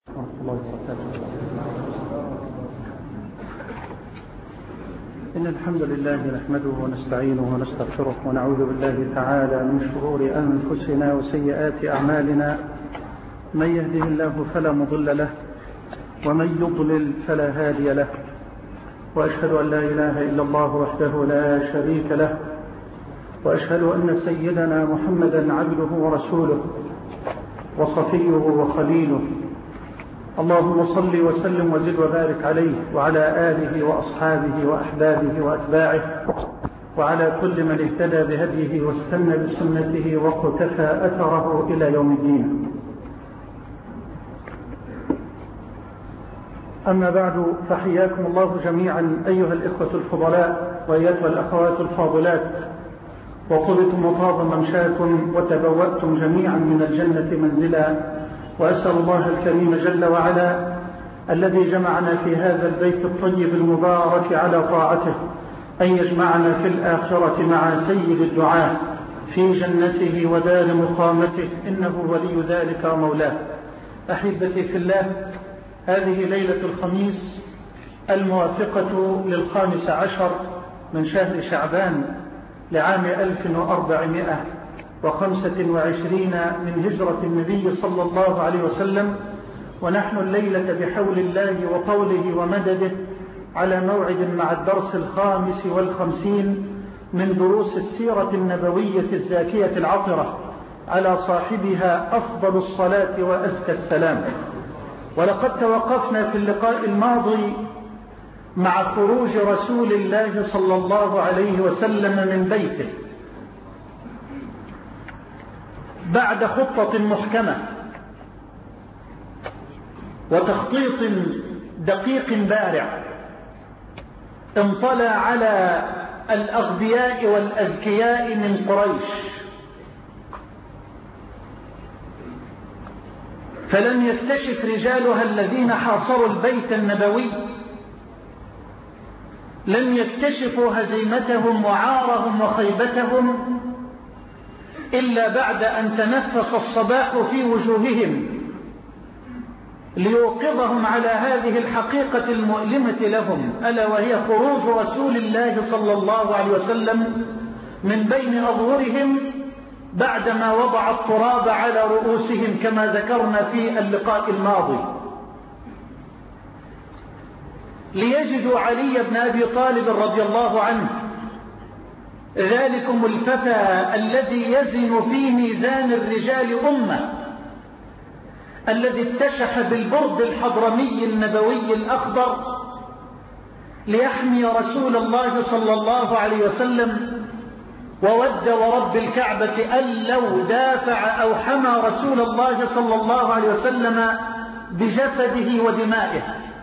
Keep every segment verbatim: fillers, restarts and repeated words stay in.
ورحمة الله وبركاته. إن الحمد لله نحمده ونستعينه ونستغفره ونعوذ بالله تعالى من شرور أنفسنا وسيئات أعمالنا. من يهده الله فلا مضل له ومن يضلل فلا هادي له، وأشهد أن لا إله إلا الله وحده لا شريك له، وأشهد أن سيدنا محمدا عبده ورسوله وصفيه وخليله. اللهم صل وسلم وزد وبارك عليه وعلى آله وأصحابه وأحبابه وأتباعه وعلى كل من اهتدى بهديه واستنى بسنته واقتفى أثره إلى يوم الدين. أما بعد، فحياكم الله جميعا أيها الإخوة الفضلاء وأيتها الأخوات الفاضلات، وطبتم وطاب ممشاكم وتبوأتم جميعا من الجنة منزلا. وأسأل الله الكريم جل وعلا الذي جمعنا في هذا البيت الطيب المبارك على طاعته أن يجمعنا في الآخرة مع سيد الدعاء في جنته ودار مقامته، إنه ولي ذلك ومولاه. أحبتي في الله، هذه ليلة الخميس الموافقة للخامس عشر من شهر شعبان لعام ألف وأربعمائة وخمسة وعشرين من هجرة النبي صلى الله عليه وسلم، ونحن الليلة بحول الله وطوله ومدده على موعد مع الدرس الخامس والخمسين من دروس السيرة النبوية الزاكية العطرة، على صاحبها أفضل الصلاة وأزكى السلام. ولقد توقفنا في اللقاء الماضي مع خروج رسول الله صلى الله عليه وسلم من بيته بعد خطة محكمة وتخطيط دقيق بارع انطلع على الأغبياء والأذكياء من قريش، فلم يكتشف رجالها الذين حاصروا البيت النبوي، لم يكتشفوا هزيمتهم وعارهم وخيبتهم إلا بعد أن تنفس الصباح في وجوههم ليوقظهم على هذه الحقيقة المؤلمة لهم، ألا وهي خروج رسول الله صلى الله عليه وسلم من بين أظهرهم بعدما وضع التراب على رؤوسهم كما ذكرنا في اللقاء الماضي، ليجدوا علي بن أبي طالب رضي الله عنه، ذلكم الفتى الذي يزن في ميزان الرجال أمة، الذي اتشح بالبرد الحضرمي النبوي الأخضر ليحمي رسول الله صلى الله عليه وسلم، وود ورب الكعبة أن لو دافع أو حمى رسول الله صلى الله عليه وسلم بجسده ودمائه.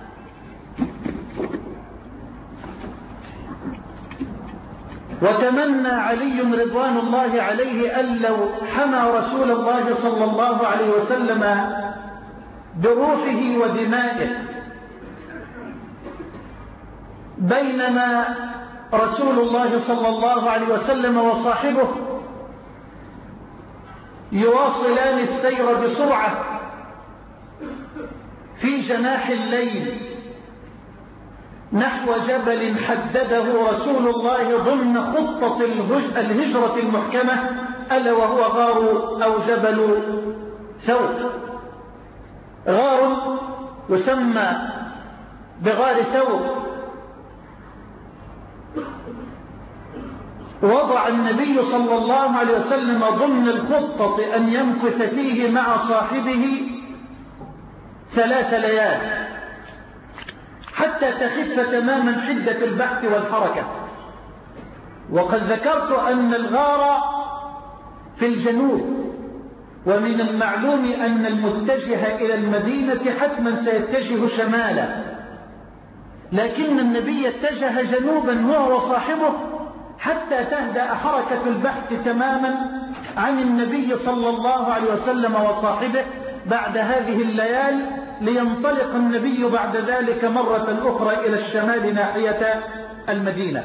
وتمنى علي رضوان الله عليه أن لو حمى رسول الله صلى الله عليه وسلم بروحه ودمائه، بينما رسول الله صلى الله عليه وسلم وصاحبه يواصلان السير بسرعة في جناح الليل نحو جبل حدده رسول الله ضمن خطة الهجرة المحكمة، ألا وهو غار أو جبل ثور. غار يسمى بغار ثور وضع النبي صلى الله عليه وسلم ضمن الخطة أن يمكث فيه مع صاحبه ثلاث ليال حتى تخف تماما حدة البحث والحركة. وقد ذكرت أن الغار في الجنوب، ومن المعلوم أن المتجه إلى المدينة حتما سيتجه شمالا، لكن النبي اتجه جنوبا هو وصاحبه حتى تهدأ حركة البحث تماما عن النبي صلى الله عليه وسلم وصاحبه بعد هذه الليال، لينطلق النبي بعد ذلك مرة أخرى إلى الشمال ناحية المدينة.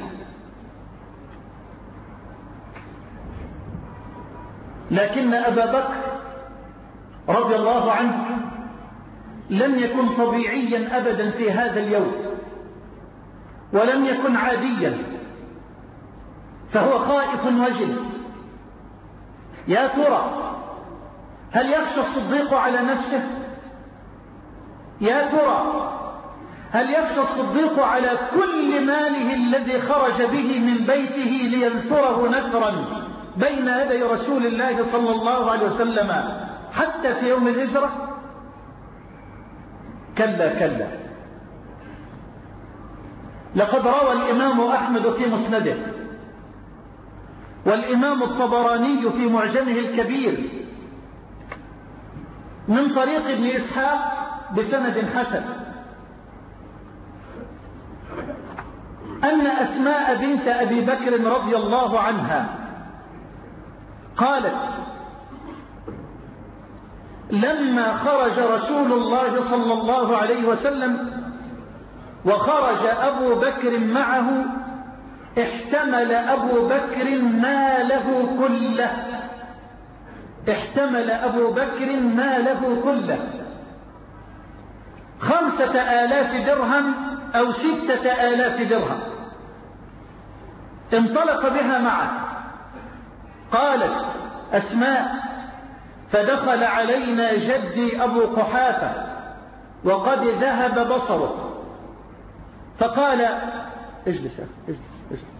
لكن أبا بكر رضي الله عنه لم يكن طبيعيا أبدا في هذا اليوم، ولم يكن عاديا، فهو خائف وجل. يا ترى هل يخشى الصديق على نفسه؟ يا ترى هل يخشى الصديق على كل ماله الذي خرج به من بيته لينثره نثرا بين يدي رسول الله صلى الله عليه وسلم حتى في يوم الهجرة؟ كلا كلا. لقد روى الإمام أحمد في مسنده، والإمام الطبراني في معجمه الكبير من طريق ابن إسحاق بسند حسن أن أسماء بنت أبي بكر رضي الله عنها قالت: لما خرج رسول الله صلى الله عليه وسلم وخرج أبو بكر معه احتمل أبو بكر ماله كله، احتمل أبو بكر ماله كله، خمسة آلاف درهم أو ستة آلاف درهم، انطلق بها معه. قالت أسماء: فدخل علينا جدي أبو قحافة وقد ذهب بصره، فقال: اجلس اجلس اجلس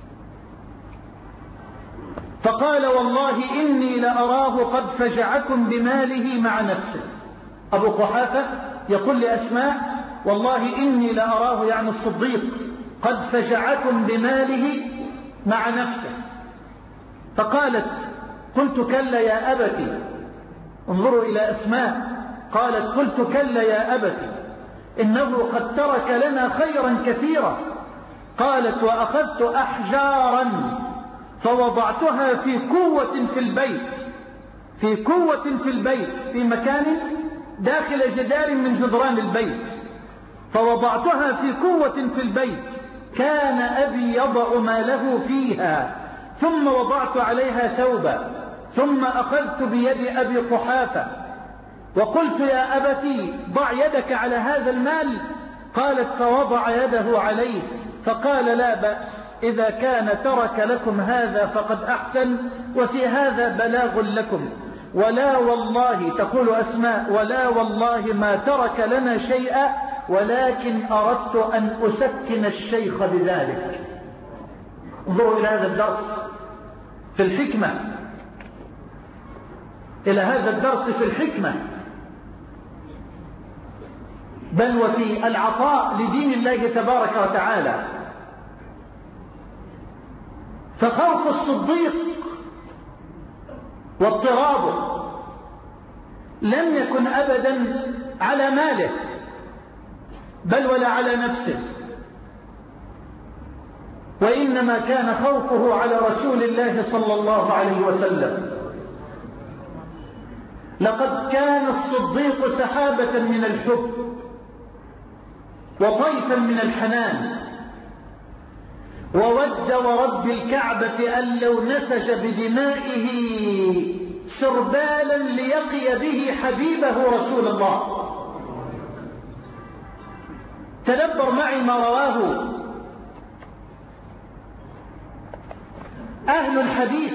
فقال: والله إني لأراه قد فجعكم بماله مع نفسه. أبو قحافة يقول لأسماء: والله إني لأراه، يعني الصديق، قد فجعكم بماله مع نفسه. فقالت: قلت: كلا يا أبتي. انظروا إلى أسماء، قالت: قلت: كلا يا أبتي، إنه قد ترك لنا خيرا كثيرا. قالت: وأخذت أحجارا فوضعتها في كوة في البيت، في كوة في البيت، في مكان داخل جدار من جدران البيت، فوضعتها في كوة في البيت، كان أبي يضع ماله فيها، ثم وضعت عليها ثوبا، ثم أخذت بيد أبي قحافة وقلت: يا أبتي ضع يدك على هذا المال. قالت: فوضع يده عليه، فقال: لا بأس، إذا كان ترك لكم هذا فقد أحسن، وفي هذا بلاغ لكم. ولا والله، تقول أسماء، ولا والله ما ترك لنا شيئا، ولكن أردت أن أسكن الشيخ بذلك. انظروا إلى هذا الدرس في الحكمة، إلى هذا الدرس في الحكمة، بل وفي العطاء لدين الله تبارك وتعالى. فخوف الصديق واضطرابه لم يكن أبدا على ماله بل ولا على نفسه، وإنما كان خوفه على رسول الله صلى الله عليه وسلم. لقد كان الصديق سحابة من الحب وطيفا من الحنان، وود ورب الكعبة أن لو نسج بدمائه سربالا ليقي به حبيبه رسول الله. تدبر معي ما رواه أهل الحديث.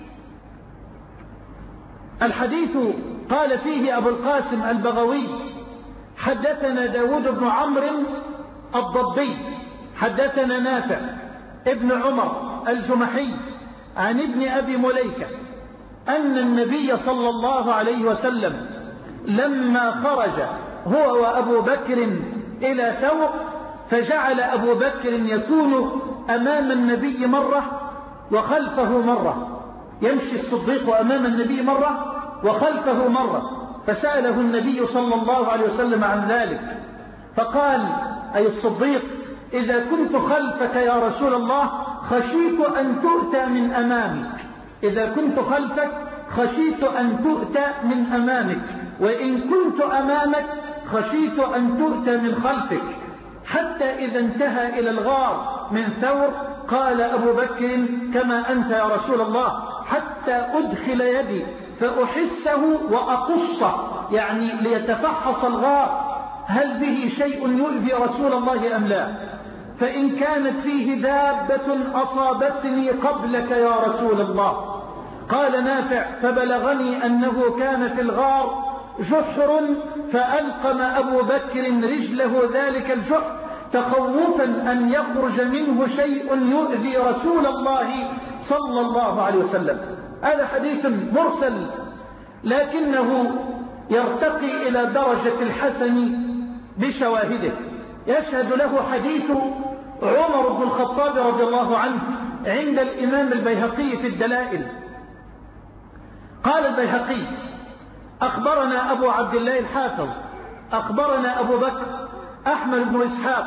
الحديث قال فيه أبو القاسم البغوي: حدثنا داود بن عمرو الضبي، حدثنا نافع ابن عمر الجمحي عن ابن أبي مليكة أن النبي صلى الله عليه وسلم لما خرج هو وأبو بكر إلى ثور، فجعل أبو بكر يكون أمام النبي مرة وخلفه مرة، يمشي الصديق أمام النبي مرة وخلفه مرة. فسأله النبي صلى الله عليه وسلم عن ذلك، فقال أي الصديق: إذا كنت خلفك يا رسول الله خشيت أن تؤتى من أمامك، إذا كنت خلفك خشيت أن تؤتى من أمامك، وإن كنت أمامك خشيت أن تؤتى من خلفك. حتى إذا انتهى إلى الغار من ثور قال أبو بكر: كما أنت يا رسول الله، حتى أدخل يدي فأحسه وأقصه، يعني ليتفحص الغار، هل به شيء يؤذي رسول الله أم لا؟ فإن كانت فيه دابة أصابتني قبلك يا رسول الله. قال نافع: فبلغني أنه كان في الغار جحر فألقم أبو بكر رجله ذلك الجحر تخوفا أن يخرج منه شيء يؤذي رسول الله صلى الله عليه وسلم. هذا حديث مرسل لكنه يرتقي إلى درجة الحسن بشواهده. يشهد له حديث عمر بن الخطاب رضي الله عنه عند الإمام البيهقي في الدلائل. قال البيهقي: أخبرنا أبو عبد الله الحافظ أخبرنا أبو بكر أحمد بن إسحاق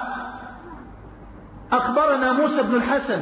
أخبرنا موسى بن الحسن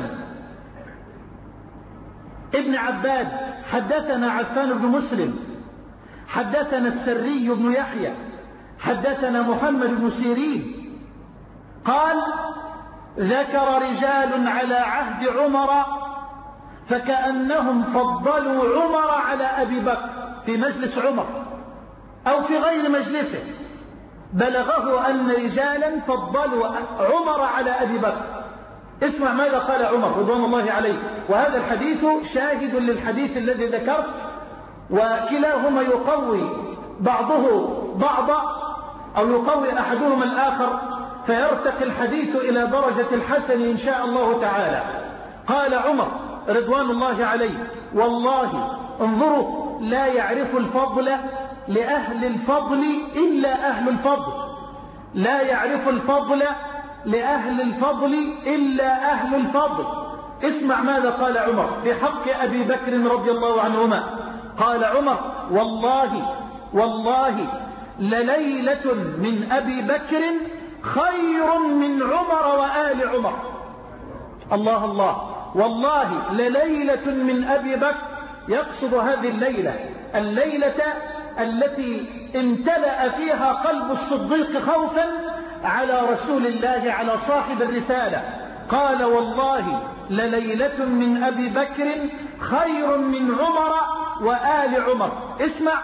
ابن عباد حدثنا عفان بن مسلم حدثنا السري بن يحيى حدثنا محمد بن سيرين قال: ذكر رجال على عهد عمر فكأنهم فضلوا عمر على أبي بكر في مجلس عمر أو في غير مجلسه. بلغه أن رجالا فضلوا عمر على أبي بكر. اسمع ماذا قال عمر رضوان الله عليه، وهذا الحديث شاهد للحديث الذي ذكرت، وكلاهما يقوي بعضه بعضا أو يقوي أحدهما الآخر فيرتقي الحديث إلى درجة الحسن إن شاء الله تعالى. قال عمر رضوان الله عليه: والله انظروا، لا يعرف الفضل لأهل الفضل إلا أهل الفضل، لا يعرف الفضل لأهل الفضل إلا أهل الفضل. اسمع ماذا قال عمر في حق أبي بكر رضي الله عنهما. قال عمر: والله والله لليلة من أبي بكر خير من عمر وآل عمر. الله الله، والله لليلة من أبي بكر، يقصد هذه الليلة، الليلة التي امتلأ فيها قلب الصديق خوفا على رسول الله، على صاحب الرسالة. قال: والله لليلة من أبي بكر خير من عمر وآل عمر. اسمع: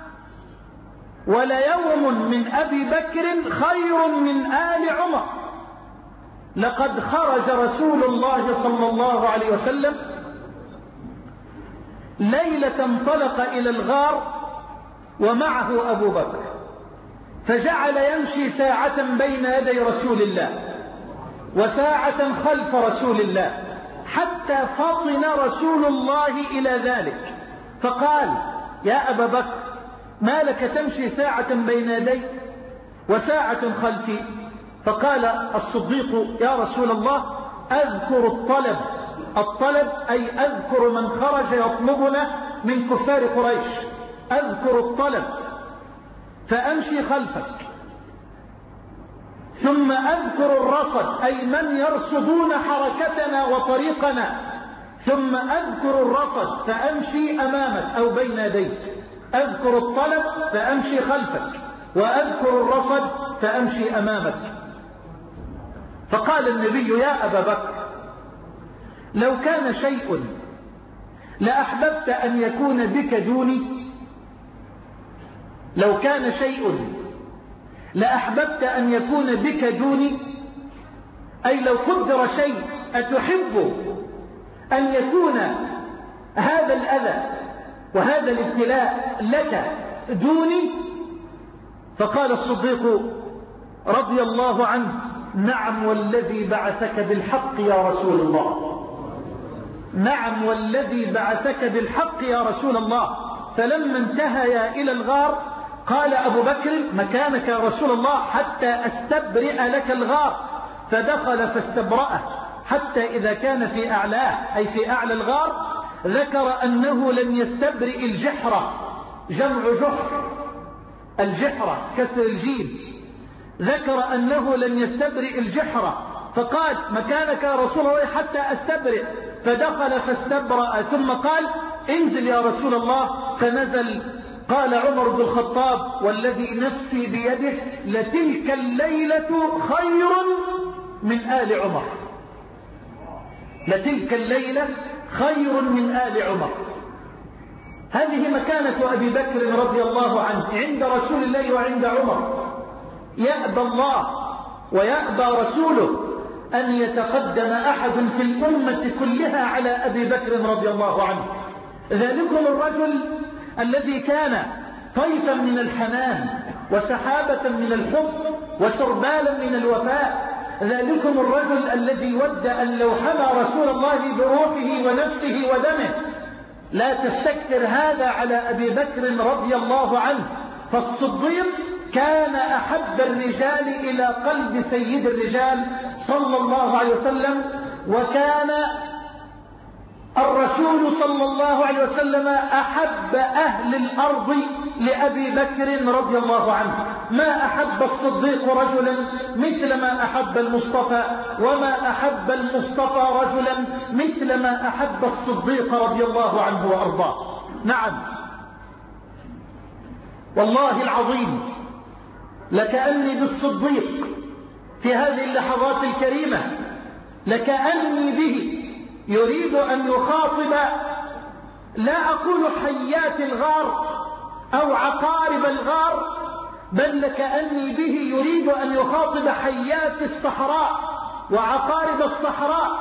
وليوم من أبي بكر خير من آل عمر. لقد خرج رسول الله صلى الله عليه وسلم ليلة انطلق إلى الغار ومعه أبو بكر، فجعل يمشي ساعة بين يدي رسول الله وساعة خلف رسول الله حتى فطن رسول الله إلى ذلك، فقال: يا أبا بكر، ما لك تمشي ساعة بين يدي وساعة خلفي؟ فقال الصديق: يا رسول الله، أذكر الطلب. الطلب أي أذكر من خرج يطلبنا من كفار قريش، أذكر الطلب فأمشي خلفك، ثم أذكر الرصد أي من يرصدون حركتنا وطريقنا، ثم أذكر الرصد فأمشي أمامك أو بين يديك. أذكر الطلب فأمشي خلفك، وأذكر الرصد فأمشي أمامك. فقال النبي: يا أبا بكر، لو كان شيء لأحببت أن يكون بك دوني، لو كان شيء لأحببت أن يكون بك دوني، أي لو قدر شيء أتحب أن يكون هذا الأذى وهذا الابتلاء لك دوني؟ فقال الصديق رضي الله عنه: نعم والذي بعثك بالحق يا رسول الله، نعم والذي بعثك بالحق يا رسول الله. فلما انتهيا إلى الغار قال أبو بكر: مكانك يا رسول الله حتى أستبرئ لك الغار. فدخل فاستبرأه حتى إذا كان في أعلاه أي في أعلى الغار ذكر أنه لم يستبرئ الجحرة، جمع جحر، الجحرة كسر الجيم، ذكر أنه لم يستبرئ الجحرة، فقال: مكانك يا رسول الله حتى أستبرئ. فدخل فاستبرأ ثم قال: انزل يا رسول الله، فنزل. قال عمر بن الخطاب: والذي نفسي بيده لتلك الليلة خير من آل عمر، لتلك الليلة خير من آل عمر. هذه مكانة أبي بكر رضي الله عنه عند رسول الله وعند عمر. يأبى الله ويأبى رسوله أن يتقدم أحد في الأمة كلها على أبي بكر رضي الله عنه. ذلكم الرجل الذي كان طيفا من الحنان وسحابة من الحب وسربالا من الوفاء، ذلكم الرجل الذي ود أن لو حمى رسول الله بروحه ونفسه ودمه. لا تستكثر هذا على أبي بكر رضي الله عنه، فالصديق كان أحب الرجال إلى قلب سيد الرجال صلى الله عليه وسلم، وكان الرسول صلى الله عليه وسلم أحب أهل الأرض لأبي بكر رضي الله عنه. ما أحب الصديق رجلا مثل ما أحب المصطفى، وما أحب المصطفى رجلا مثل ما أحب الصديق رضي الله عنه وأرضاه. نعم والله العظيم لكأني بالصديق في هذه اللحظات الكريمة، لكأني به يريد أن يخاطب لا أقول حيات الغار أو عقارب الغار، بل لكأني به يريد أن يخاطب حيات الصحراء وعقارب الصحراء،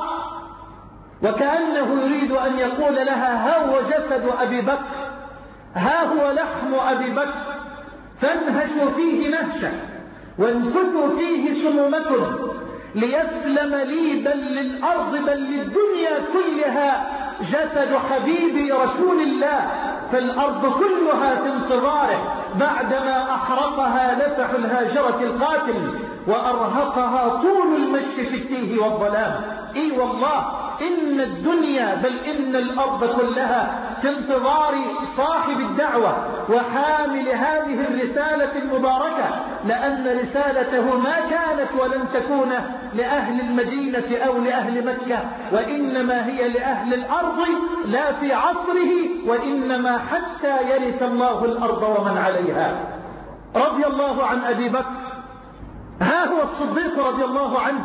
وكأنه يريد أن يقول لها ها هو جسد أبي بكر، ها هو لحم أبي بكر، فانهشوا فيه نهشة وانفتوا فيه سمومكم ليسلم لي بل للأرض بل للدنيا كلها جسد حبيبي رسول الله، فالأرض كلها في انتظاره بعدما أحرقها لفح الهاجرة القاتل وأرهقها طول المشي في التيه والظلام. إي والله إن الدنيا بل إن الأرض كلها في انتظار صاحب الدعوة وحامل هذه الرسالة المباركة، لأن رسالته ما كانت ولن تكون لأهل المدينة أو لأهل مكة، وإنما هي لأهل الأرض لا في عصره، وإنما حتى يرث الله الأرض ومن عليها. رضي الله عن أبي بكر. ها هو الصديق رضي الله عنه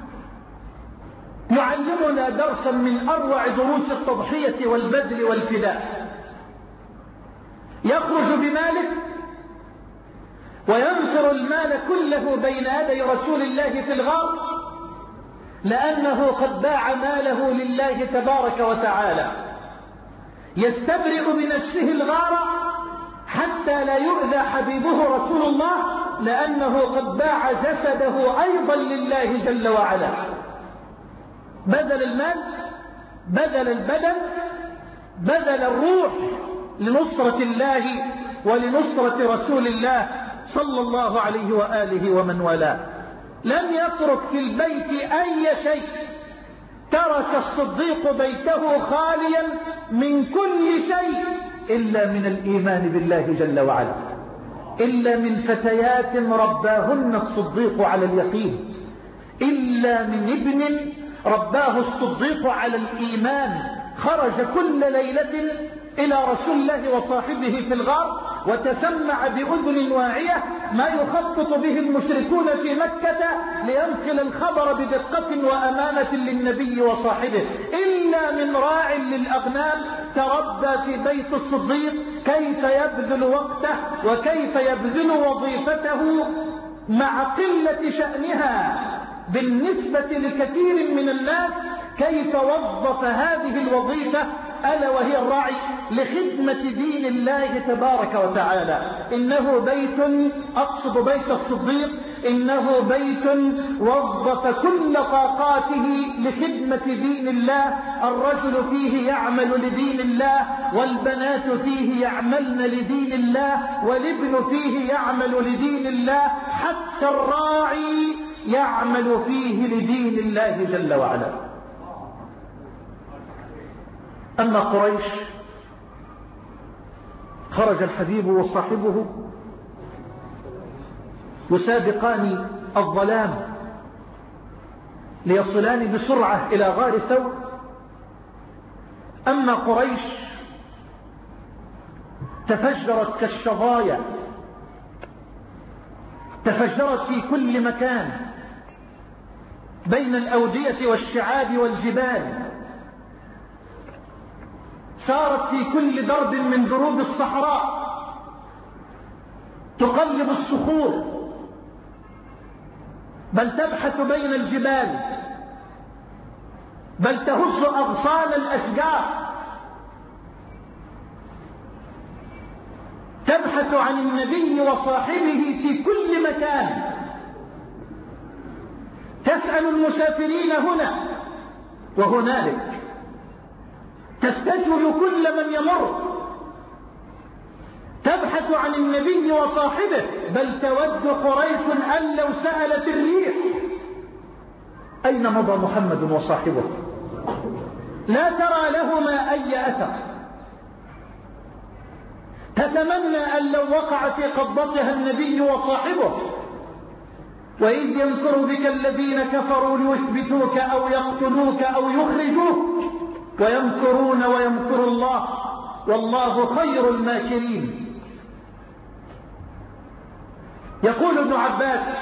يعلمنا درسا من أروع دروس التضحية والبذل والفداء. يخرج بماله وينثر المال كله بين يدي رسول الله في الغار، لأنه قد باع ماله لله تبارك وتعالى. يستبرئ بنفسه الغار حتى لا يؤذى حبيبه رسول الله، لأنه قد باع جسده أيضا لله جل وعلا. بذل المال، بذل البدن، بذل الروح لنصرة الله ولنصرة رسول الله صلى الله عليه وآله ومن والاه. لم يترك في البيت أي شيء. ترك الصديق بيته خاليا من كل شيء إلا من الإيمان بالله جل وعلا، إلا من فتيات رباهن الصديق على اليقين، إلا من ابن رباه الصديق على الإيمان. خرج كل ليلة إلى رسول الله وصاحبه في الغار وتسمع بأذن واعية ما يخطط به المشركون في مكة لينقل الخبر بدقة وأمانة للنبي وصاحبه. إلا من راع للأغنام تربى في بيت الصديق كيف يبذل وقته وكيف يبذل وظيفته مع قلة شأنها بالنسبة لكثير من الناس، كيف وظف هذه الوظيفة ألا وهي الراعي لخدمة دين الله تبارك وتعالى. إنه بيت، أقصد بيت الصديق، إنه بيت وظف كل طاقاته لخدمة دين الله. الرجل فيه يعمل لدين الله، والبنات فيه يعملن لدين الله، والابن فيه يعمل لدين الله، حتى الراعي يعمل فيه لدين الله جل وعلا. أما قريش خرج الحبيب وصاحبه يسابقان الظلام ليصلان بسرعة إلى غار ثور. أما قريش تفجرت كالشظايا، تفجرت في كل مكان بين الأودية والشعاب والجبال، سارت في كل درب من دروب الصحراء، تقلب الصخور بل تبحث بين الجبال، بل تهز أغصان الأشجار، تبحث عن النبي وصاحبه في كل مكان، تسأل المسافرين هنا وهنالك، تستجوب كل من يمر، تبحث عن النبي وصاحبه، بل تود قريش أن لو سألت الريح أين مضى محمد وصاحبه لا ترى لهما أي أثر، تتمنى أن لو وقع في قبضتها النبي وصاحبه. وإذ يمكر بك الذين كفروا ليثبتوك أو يقتلوك أو يخرجوك ويمكرون ويمكر الله والله خير الماكرين. يقول ابن عباس،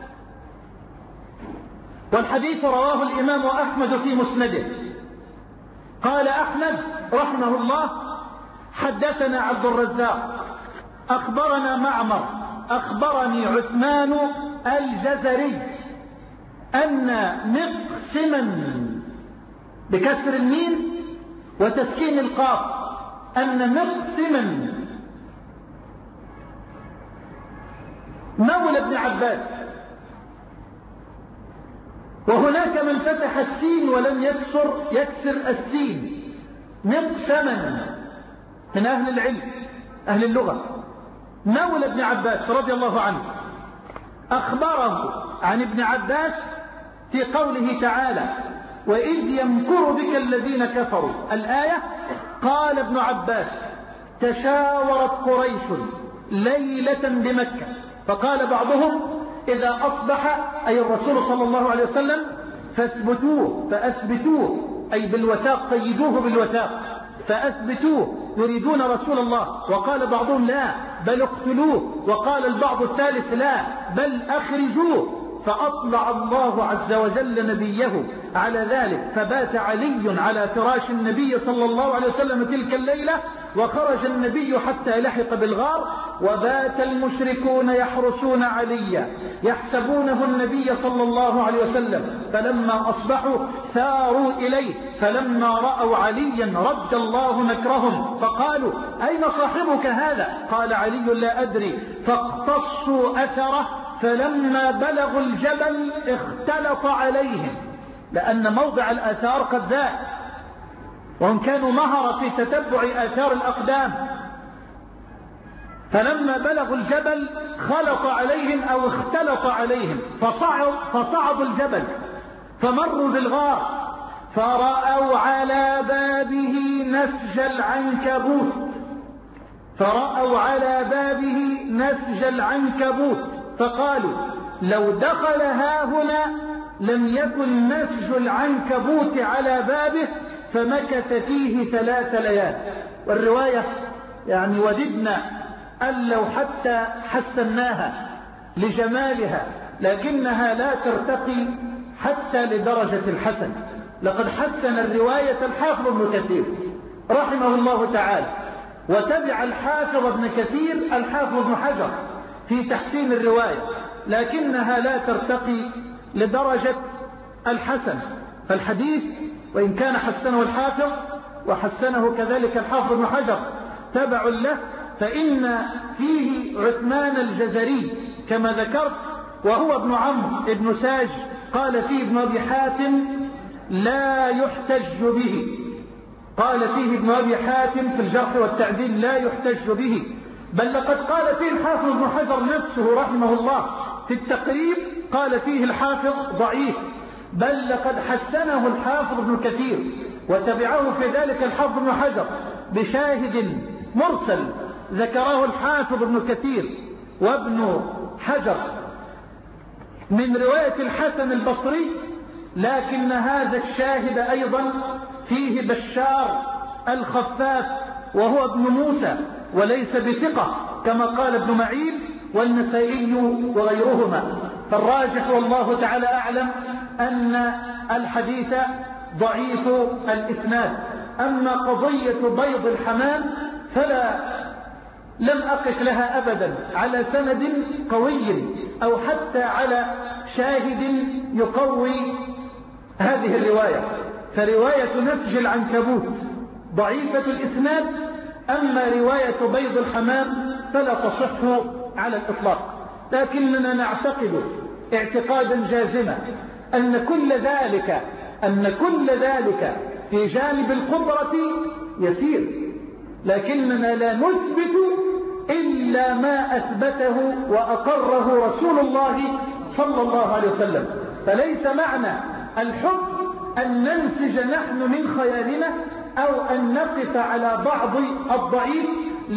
والحديث رواه الإمام أحمد في مسنده، قال أحمد رحمه الله: حدثنا عبد الرزاق أخبرنا معمر أخبرني عثمان الجزري أن مقسما بكسر الميم وتسكين القاف، أن مقسما مولى ابن عباس، وهناك من فتح السين ولم يكسر يكسر السين، مقسما من أهل العلم أهل اللغة، مولى ابن عباس رضي الله عنه، أخبره عن ابن عباس في قوله تعالى: وإذ يمكر بك الذين كفروا، الآية. قال ابن عباس: تشاورت قريش ليلة بمكة، فقال بعضهم: إذا أصبح أي الرسول صلى الله عليه وسلم فاثبتوه فأثبتوه، أي بالوثاق، قيدوه بالوثاق فأثبتوه، يريدون رسول الله. وقال بعضهم: لا بل اقتلوه. وقال البعض الثالث: لا بل أخرجوه. فأطلع الله عز وجل نبيه على ذلك، فبات علي على فراش النبي صلى الله عليه وسلم تلك الليلة، وخرج النبي حتى لحق بالغار، وبات المشركون يحرسون عليا يحسبونه النبي صلى الله عليه وسلم، فلما أصبحوا ثاروا إليه، فلما رأوا عليا رد الله مكرهم، فقالوا: أين صاحبك هذا؟ قال علي: لا أدري. فاقتصوا أثره، فلما بلغوا الجبل اختلط عليهم، لأن موضع الآثار قد ذاق، وهم كانوا مهرة في تتبع آثار الأقدام. فلما بلغوا الجبل خلط عليهم أو اختلط عليهم، فصعد فصعدوا الجبل فمروا بالغار، فرأوا على بابه نسج العنكبوت فرأوا على بابه نسج العنكبوت فقالوا: لو دخل هاهنا لم يكن نسج العنكبوت على بابه، فمكث فيه ثلاث ليال. والرواية يعني وددنا أن لو حتى حسناها لجمالها، لكنها لا ترتقي حتى لدرجة الحسن. لقد حسن الرواية الحافظ ابن كثير رحمه الله تعالى، وتبع الحافظ ابن كثير الحافظ ابن حجر في تحسين الرواية، لكنها لا ترتقي لدرجة الحسن. فالحديث وإن كان حسنه الحافظ وحسنه كذلك الحافظ ابن حجر تبع له، فإن فيه عثمان الجزري كما ذكرت، وهو ابن عمرو ابن ساج، قال فيه ابن أبي حاتم: لا يحتج به. قال فيه ابن أبي حاتم في الجرح والتعديل: لا يحتج به. بل لقد قال فيه الحافظ ابن حجر نفسه رحمه الله في التقريب، قال فيه الحافظ ضعيف، بل لقد حسنه الحافظ ابن كثير، وتبعه في ذلك الحافظ ابن حجر بشاهد مرسل ذكره الحافظ ابن كثير وابن حجر من رواية الحسن البصري، لكن هذا الشاهد أيضا فيه بشار الخفاف وهو ابن موسى، وليس بثقة كما قال ابن معين والنسائي وغيرهما. فالراجح والله تعالى أعلم أن الحديث ضعيف الإسناد. أما قضية بيض الحمام فلا لم أقف لها أبدا على سند قوي أو حتى على شاهد يقوي هذه الرواية. فرواية نسج العنكبوت ضعيفة الإسناد، أما رواية بيض الحمام فلا تصح على الإطلاق. لكننا نعتقد اعتقادا جازما أن كل ذلك أن كل ذلك في جانب القدرة يسير، لكننا لا نثبت إلا ما أثبته وأقره رسول الله صلى الله عليه وسلم. فليس معنى الحب أن ننسج نحن من خيالنا أو أن نقف على بعض الضعيف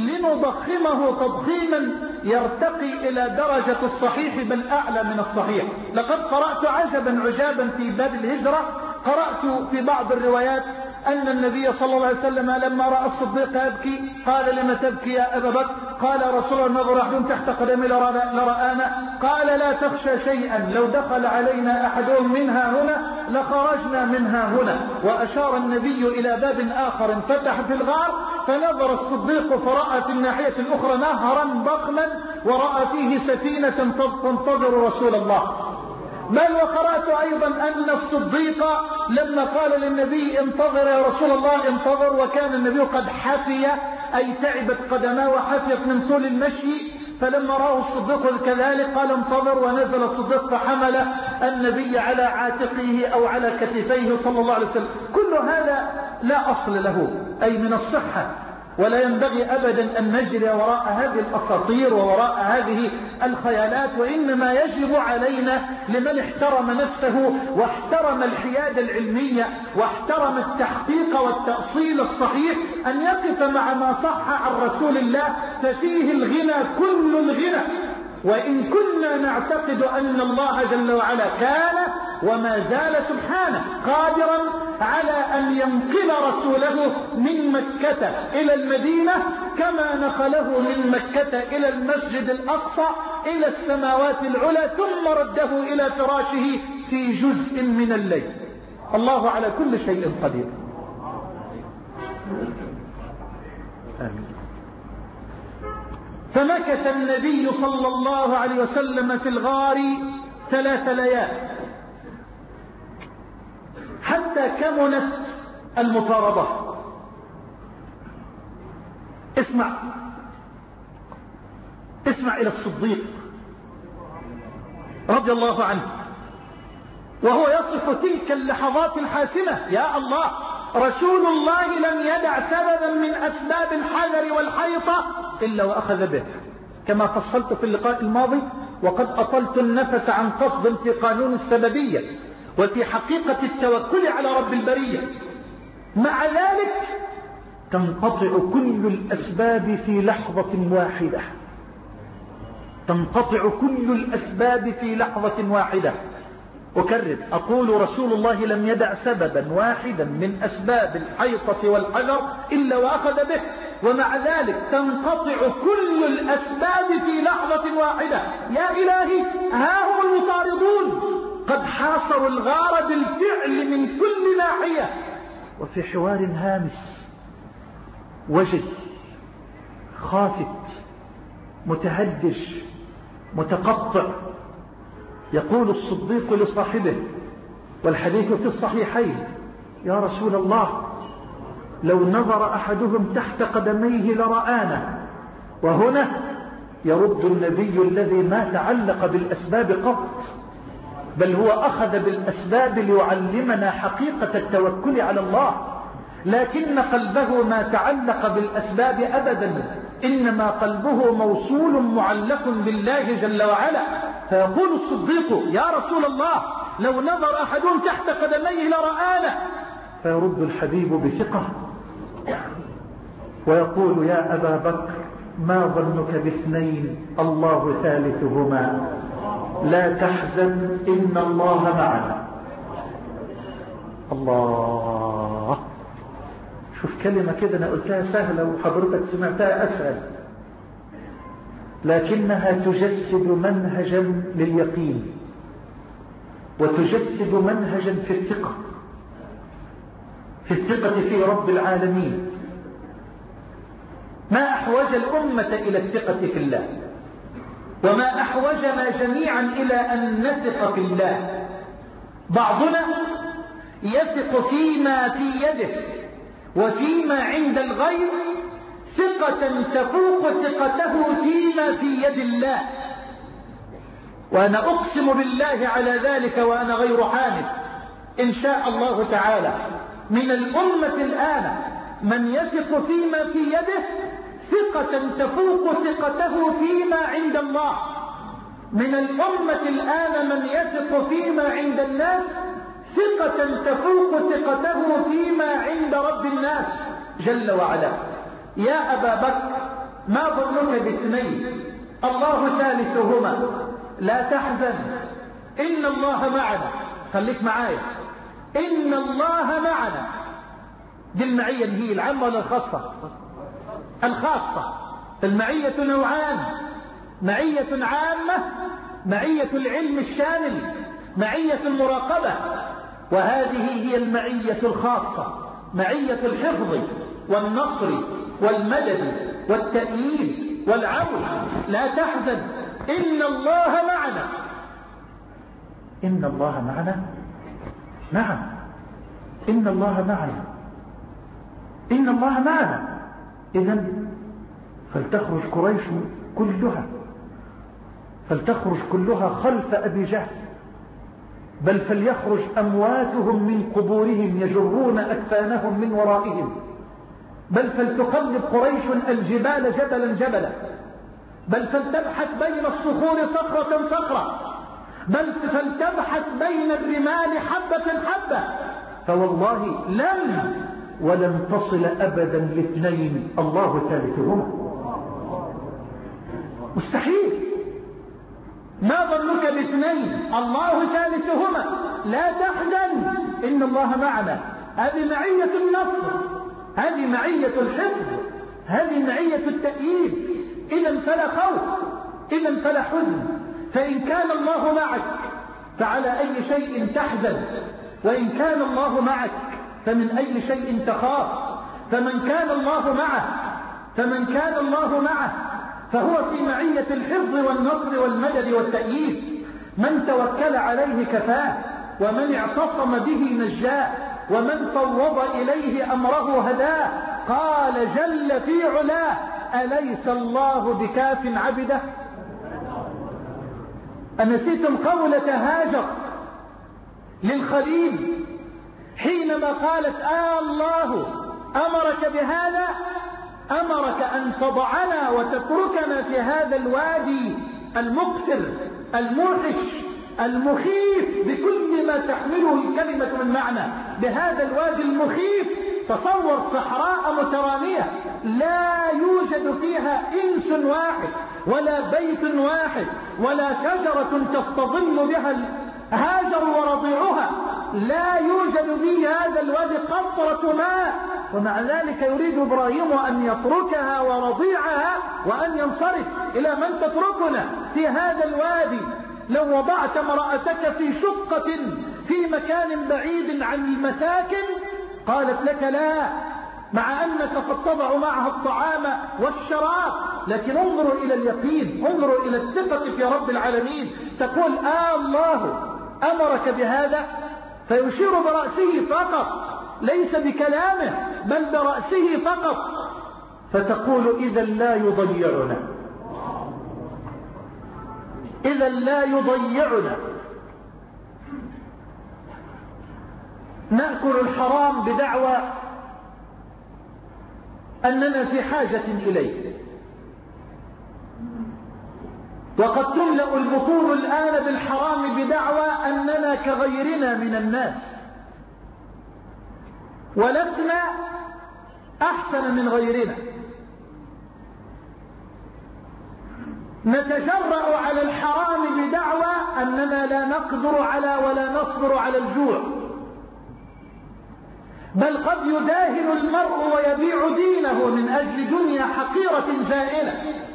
لنضخمه تضخيما يرتقي إلى درجة الصحيح بل أعلى من الصحيح. لقد قرأت عجبا عجابا في باب الهجرة، قرأت في بعض الروايات أن النبي صلى الله عليه وسلم لما رأى الصديق يبكي قال: لم تبكي يا أبا بكر؟ قال: رسول الله نظر أحد تحت قدمي لرآنا. قال: لا تخشى شيئا، لو دخل علينا أحدهم منها هنا لخرجنا منها هنا. وأشار النبي إلى باب آخر فتح في الغار، فنظر الصديق فرأى في الناحية الأخرى نهرا ضخما ورأى فيه سفينة تنتظر رسول الله. بل وقرأت أيضا أن الصديق لما قال للنبي: انتظر يا رسول الله انتظر، وكان النبي قد حفي أي تعبت قدماه وحفيت من طول المشي، فلما رأوا الصديق كذلك قال انتظر، ونزل الصديق فحمل النبي على عاتقه أو على كتفيه صلى الله عليه وسلم. كل هذا لا أصل له أي من الصحة، ولا ينبغي أبدا أن نجري وراء هذه الأساطير ووراء هذه الخيالات، وإنما يجب علينا لمن احترم نفسه واحترم الحيادة العلمية واحترم التحقيق والتأصيل الصحيح أن يقف مع ما صح عن رسول الله، ففيه الغنى كل الغنى. وإن كنا نعتقد أن الله جل وعلا كان وما زال سبحانه قادرا على أن ينقل رسوله من مكة إلى المدينة كما نقله من مكة إلى المسجد الأقصى إلى السماوات العلى ثم رده إلى فراشه في جزء من الليل. الله على كل شيء قدير. آمين. فمكث النبي صلى الله عليه وسلم في الغار ثلاث ليال حتى كمنت المطاردة. اسمع اسمع إلى الصديق رضي الله عنه وهو يصف تلك اللحظات الحاسمة. يا الله، رسول الله لم يدع سببا من أسباب الحذر والحيطة إلا وأخذ به، كما فصلت في اللقاء الماضي، وقد أطلت النفس عن قصد في قانون السببية وفي حقيقة التوكل على رب البرية. مع ذلك تنقطع كل الأسباب في لحظة واحدة، تنقطع كل الأسباب في لحظة واحدة. أكرر أقول رسول الله لم يدع سببا واحدا من أسباب الحيطة والحذر إلا وأخذ به، ومع ذلك تنقطع كل الأسباب في لحظة واحدة. يا إلهي، ها هم المطاردون قد حاصروا الغار بالفعل من كل ناحية. وفي حوار هامس وجد خافت متهدج متقطع يقول الصديق لصاحبه والحديث في الصحيحين: يا رسول الله، لو نظر أحدهم تحت قدميه لرآنا. وهنا يرد النبي الذي ما تعلق بالأسباب قط، بل هو أخذ بالأسباب ليعلمنا حقيقة التوكل على الله، لكن قلبه ما تعلق بالأسباب أبدا، إنما قلبه موصول معلق بالله جل وعلا. فيقول الصديق: يا رسول الله، لو نظر أحدهم تحت قدميه لرآنا. فيرد الحبيب بثقة ويقول: يا أبا بكر، ما ظنك باثنين الله ثالثهما، لا تحزن إن الله معنا. الله، شوف كلمة كده أنا قلتها سهلة وحضرتك سمعتها أسهل، لكنها تجسد منهجا لليقين وتجسد منهجا في الثقة، في الثقة في رب العالمين. ما أحوج الأمة إلى الثقة في الله؟ وما أحوجنا جميعا إلى أن نثق في الله. بعضنا يثق فيما في يده وفيما عند الغير ثقة تفوق ثقته فيما في يد الله، وأنا أقسم بالله على ذلك وأنا غير حامد إن شاء الله تعالى من الأمة الآن من يثق فيما في يده ثقة تفوق ثقته فيما عند الله، من الأمة الآن من يثق فيما عند الناس ثقة تفوق ثقته فيما عند رب الناس جل وعلا. يا أبا بكر ما ظنك باثنين الله ثالثهما لا تحزن إن الله معنا. خليك معايا، إن الله معنا. دي المعية هي العامة ولا الخاصة؟ الخاصة. المعية نوعان، معية عامة، معية العلم الشامل، معية المراقبة، وهذه هي المعية الخاصة، معية الحفظ والنصر والمدد والتأييد والعون. لا تحزن إن الله معنا. إن الله معنا؟ نعم، إن الله معنا، إن الله معنا. إذن فلتخرج قريش كلها، فلتخرج كلها خلف أبي جهل، بل فليخرج أمواتهم من قبورهم يجرون أكفانهم من ورائهم، بل فلتقلب قريش الجبال جبلا جبلا، بل فلتبحث بين الصخور صخرة صخرة، بل فلتبحث بين الرمال حبة حبة، فوالله لم ولن تصل أبدا لاثنين الله ثالثهما. مستحيل. ما ظنك باثنين الله ثالثهما؟ لا تحزن إن الله معنا. هذه معية النصر، هذه معية الحفظ، هذه معية التأييد. إذا فلا خوف، إذا فلا حزن. فإن كان الله معك فعلى أي شيء تحزن، وإن كان الله معك فمن أي شيء تخاف. فمن كان الله معه فمن كان الله معه فهو في معية الحفظ والنصر والمدد والتأييد. من توكل عليه كفاه، ومن اعتصم به نجاه، ومن فوض إليه أمره هداه. قال جل في علاه أليس الله بكاف عبده؟ أنسيتم قولة هاجر للخليل حينما قالت آه الله أمرك بهذا؟ أمرك أن تضعنا وتتركنا في هذا الوادي المقتر الموحش المخيف بكل ما تحمله الكلمة من معنى، بهذا الوادي المخيف. تصور صحراء مترامية لا يوجد فيها إنس واحد ولا بيت واحد ولا شجرة تستظل بها هاجر ورضيعها، لا يوجد في هذا الوادي قطرة ماء، ومع ذلك يريد إبراهيم أن يتركها ورضيعها وأن ينصرف. إلى من تتركنا في هذا الوادي؟ لو وضعت امرأتك في شقة في مكان بعيد عن المساكن قالت لك لا، مع أنك قد تضع معها الطعام والشراب. لكن انظروا إلى اليقين، انظروا إلى الثقة في رب العالمين. تقول آه الله أمرك بهذا، فيشير برأسه فقط، ليس بكلامه بل برأسه فقط. فتقول إذا لا يضيعنا، إذا لا يضيعنا. نأكل الحرام بدعوى أننا في حاجة إليه، وقد تملأ البطون الآن بالحرام بدعوى أننا كغيرنا من الناس، ولسنا أحسن من غيرنا. نتجرأ على الحرام بدعوى أننا لا نقدر على ولا نصبر على الجوع، بل قد يداهن المرء ويبيع دينه من أجل دنيا حقيرة زائلة.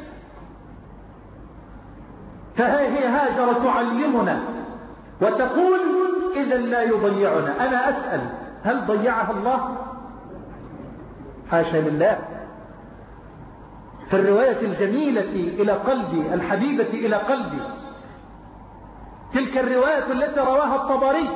فها هي هاجر تعلمنا وتقول إذا لا يضيعنا. أنا أسأل هل ضيعها الله؟ حاشا لله. في الرواية الجميلة إلى قلبي الحبيبة إلى قلبي، تلك الرواية التي رواها الطبري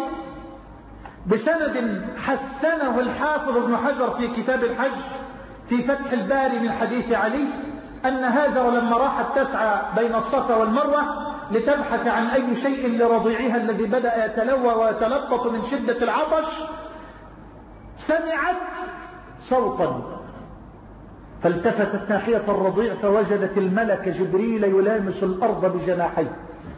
بسند حسنه الحافظ ابن حجر في كتاب الحج في فتح الباري من حديث علي أن هاجر لما راحت تسعى بين الصفا والمروة لتبحث عن أي شيء لرضيعها الذي بدأ يتلوى ويتلطف من شدة العطش سمعت صوتا فالتفتت ناحية الرضيع فوجدت الملك جبريل يلامس الأرض بجناحيه،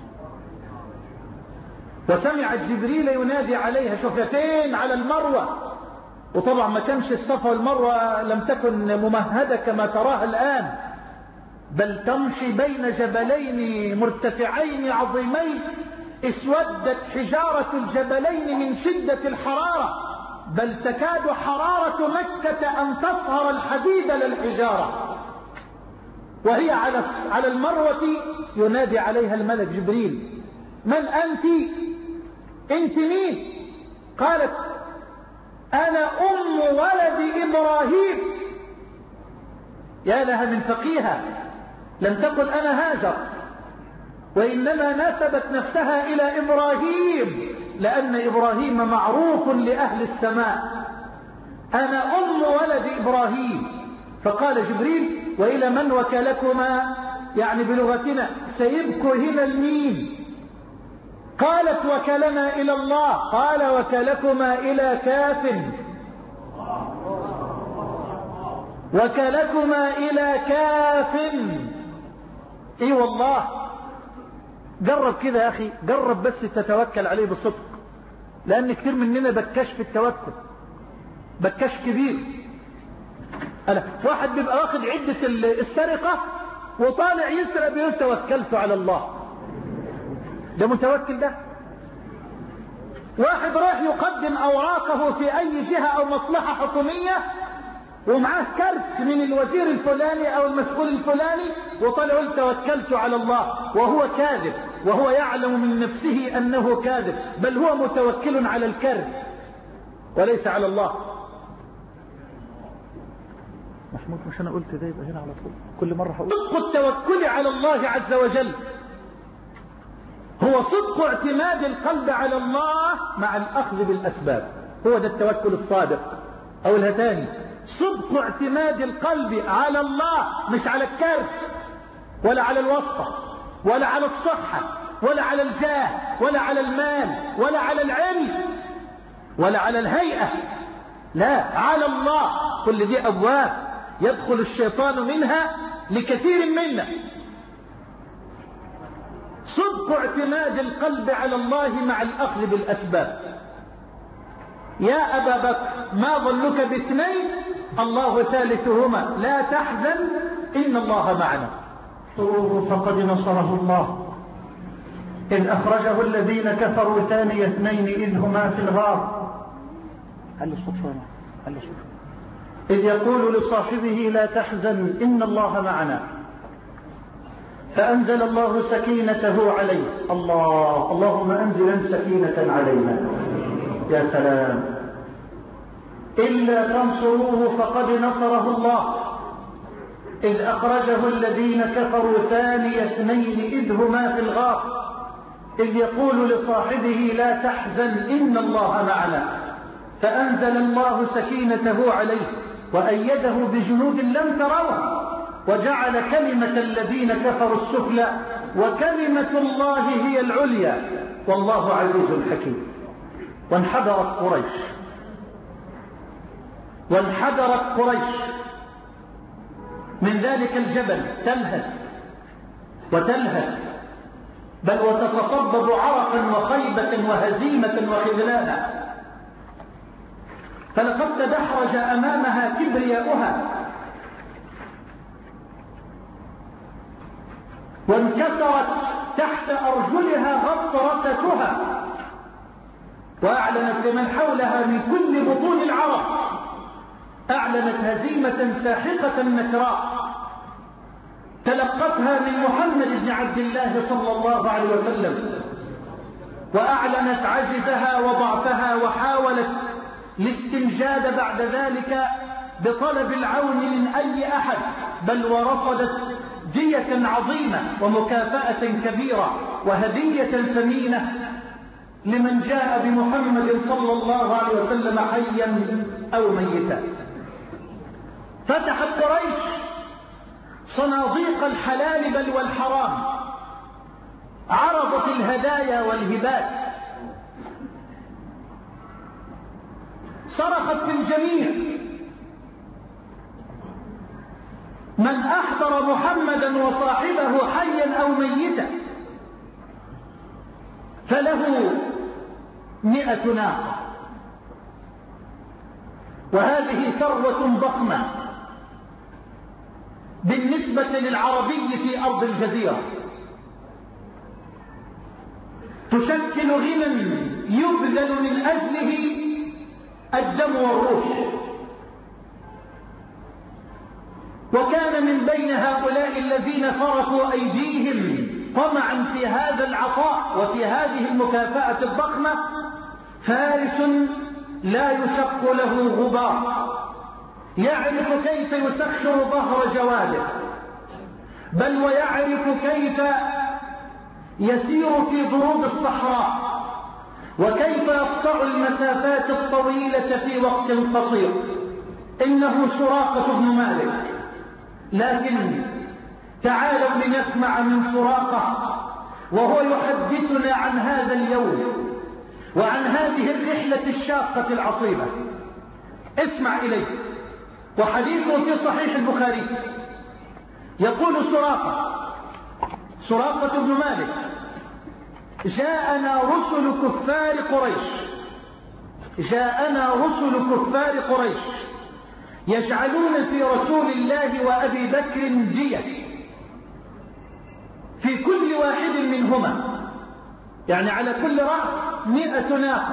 وسمعت جبريل ينادي عليها شفتين على المروة، وطبعا ما كانش الصفا والمروة لم تكن ممهدة كما تراها الآن، بل تمشي بين جبلين مرتفعين عظيمين اسودت حجارة الجبلين من شدة الحرارة، بل تكاد حرارة مكة أن تصهر الحديد للحجارة، وهي على على المروة ينادي عليها الملك جبريل: من أنت؟ أنت مين؟ قالت: أنا أم ولد إبراهيم. يا لها من فقيهة، لم تقل أنا هاجر، وإنما نسبت نفسها إلى إبراهيم لأن إبراهيم معروف لأهل السماء. أنا أم ولد إبراهيم. فقال جبريل: وإلى من وكلكما؟ يعني بلغتنا سيبكوا هنا الميم. قالت: وكلنا إلى الله. قال: وكلكما إلى كاف. وكلكما إلى كاف. اي والله، جرب كده يا أخي، جرب بس تتوكل عليه بالصدق، لأن كتير مننا بكاش في التوكل، بكاش كبير. أنا واحد بيبقى واخد عدة السرقة وطالع يسرق بيقول توكلت على الله، ده متوكل؟ ده واحد راح يقدم أوراقه في أي جهة أو مصلحة حكومية ومعاه كارت من الوزير الفلاني أو المسؤول الفلاني وطلع يقول توكلت على الله، وهو كاذب، وهو يعلم من نفسه أنه كاذب، بل هو متوكل على الكارت وليس على الله. محمود مش أنا قلت ده يبقى هنا على طول، كل مرة هقول صدق التوكل على الله عز وجل هو صدق اعتماد القلب على الله مع الأخذ بالأسباب، هو ده التوكل الصادق. أو الهتاني، صدق اعتماد القلب على الله، مش على الكارت ولا على الواسطة ولا على الصحة ولا على الجاه ولا على المال ولا على العلم ولا على الهيئة، لا، على الله. كل دي أبواب يدخل الشيطان منها لكثير منا. صدق اعتماد القلب على الله مع الأخذ بالأسباب. يا أبا بكر ما ظنك باثنين الله ثالثهما لا تحزن إن الله معنا. فقد نصره الله إذ أخرجه الذين كفروا ثاني اثنين إذ هما في الغار. هل الصوت شوية؟ هل الصوت؟ إذ يقول لصاحبه لا تحزن إن الله معنا، فأنزل الله سكينته عليه. الله اللهم أنزلا سكينة علينا. يا سلام. إلا تنصروه فقد نصره الله إذ أخرجه الذين كفروا ثاني اثنين إذ هما في الغار إذ يقول لصاحبه لا تحزن إن الله معنا، فأنزل الله سكينته عليه وأيده بجنود لم تروها وجعل كلمة الذين كفروا السفلى وكلمة الله هي العليا والله عزيز حكيم. وانحدرت قريش وانحدرت قريش من ذلك الجبل تلهث وتلهث، بل وتتصبب عرقا وخيبة وهزيمة وخذلانا، فلقد تدحرج أمامها كبرياؤها وانكسرت تحت أرجلها غطرستها، وأعلنت لمن حولها من كل بطون العرب، أعلنت هزيمة ساحقة نكراء تلقتها من محمد بن عبد الله صلى الله عليه وسلم، وأعلنت عجزها وضعفها وحاولت الاستنجاد بعد ذلك بطلب العون من أي أحد بل ورصدت دية عظيمة ومكافأة كبيرة وهدية ثمينة لمن جاء بمحمد صلى الله عليه وسلم حيا أو ميتا. فتحت قريش صناديق الحلال بل والحرام، عرضت الهدايا والهبات، صرخت في الجميع: من أحضر محمدا وصاحبه حيا أو ميتا فله مئة ناقة. وهذه ثروة ضخمة بالنسبة للعربي في أرض الجزيرة، تشكل غنى يبذل من أجله الدم والروح. وكان من بين هؤلاء الذين فرقوا أيديهم طمعا في هذا العطاء وفي هذه المكافأة الضخمة فارس لا يشق له غبار، يعرف كيف يسخر ظهر جواده، بل ويعرف كيف يسير في ضروب الصحراء، وكيف يقطع المسافات الطويلة في وقت قصير. إنه سراقة بن مالك. لكن تعالوا لنسمع من سراقة وهو يحدثنا عن هذا اليوم وعن هذه الرحلة الشاقة العصيبة. اسمع إليه، وحديثه في صحيح البخاري. يقول سراقة سراقة بن مالك: جاءنا رسل كفار قريش جاءنا رسل كفار قريش يجعلون في رسول الله وأبي بكر دية في كل واحد منهما، يعني على كل رأس مئة ناقة،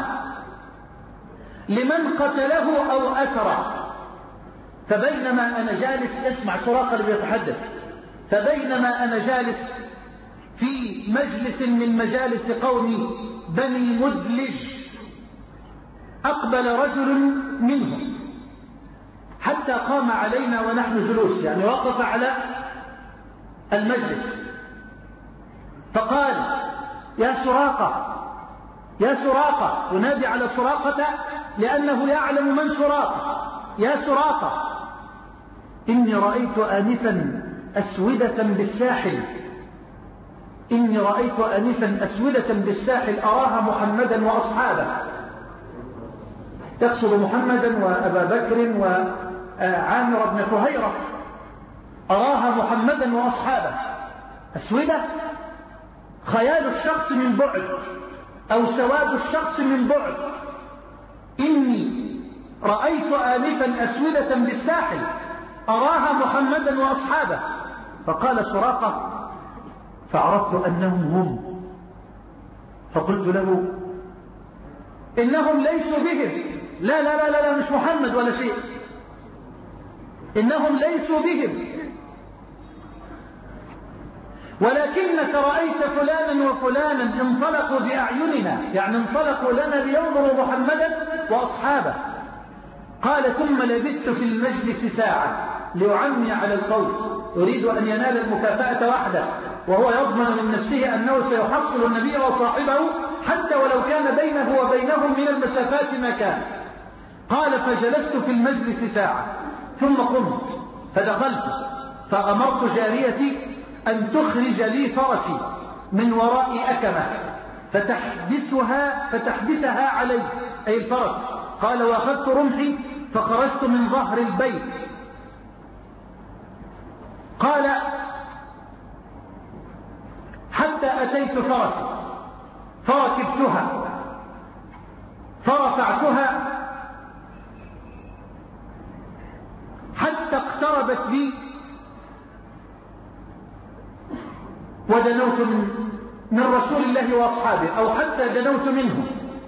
لمن قتله أو أسره. فبينما أنا جالس، اسمع سراقة اللي بيتحدث، فبينما أنا جالس في مجلس من مجالس قوم بني مدلج أقبل رجل منهم حتى قام علينا ونحن جلوس، يعني وقف على المجلس، فقال: يا سراقة يا سراقة، ينادي على سراقة لأنه يعلم من سراقة: يا سراقة، إني رأيت آنفا أسودة بالساحل إني رأيت آنفا أسودة بالساحل أراها محمدا وأصحابه. تقصد محمدا وأبا بكر وعامر بن فهيرة. أراها محمدا وأصحابه أسودة، خيال الشخص من بعد أو سواد الشخص من بعد. إني رأيت آنفا أسودة بالساحل أراها محمدا وأصحابه. فقال سراقة: فعرفت أنهم هم، فقلت له: إنهم ليسوا بهم، لا لا لا لا مش محمد ولا شيء، إنهم ليسوا بهم، ولكنك رأيت فلانا وفلانا انطلقوا بأعيننا، يعني انطلقوا لنا لينظروا محمدا وأصحابه. قال: ثم لبثت في المجلس ساعة ليعمي على القول، يريد أن ينال المكافأة وحده، وهو يضمن من نفسه أنه سيحصل النبي وصاحبه حتى ولو كان بينه وبينهم من المسافات ما كان. قال: فجلست في المجلس ساعة ثم قمت فدخلت فأمرت جاريتي أن تخرج لي فرسي من وراء أكمة فتحبسها, فتحبسها علي، أي الفرس. قال: وأخذت رمحي فخرجت من ظهر البيت. قال: حتى أتيت فرسي فركبتها فرفعتها حتى اقتربت بي ودنوت من, من رسول الله وأصحابه، أو حتى دنوت منه.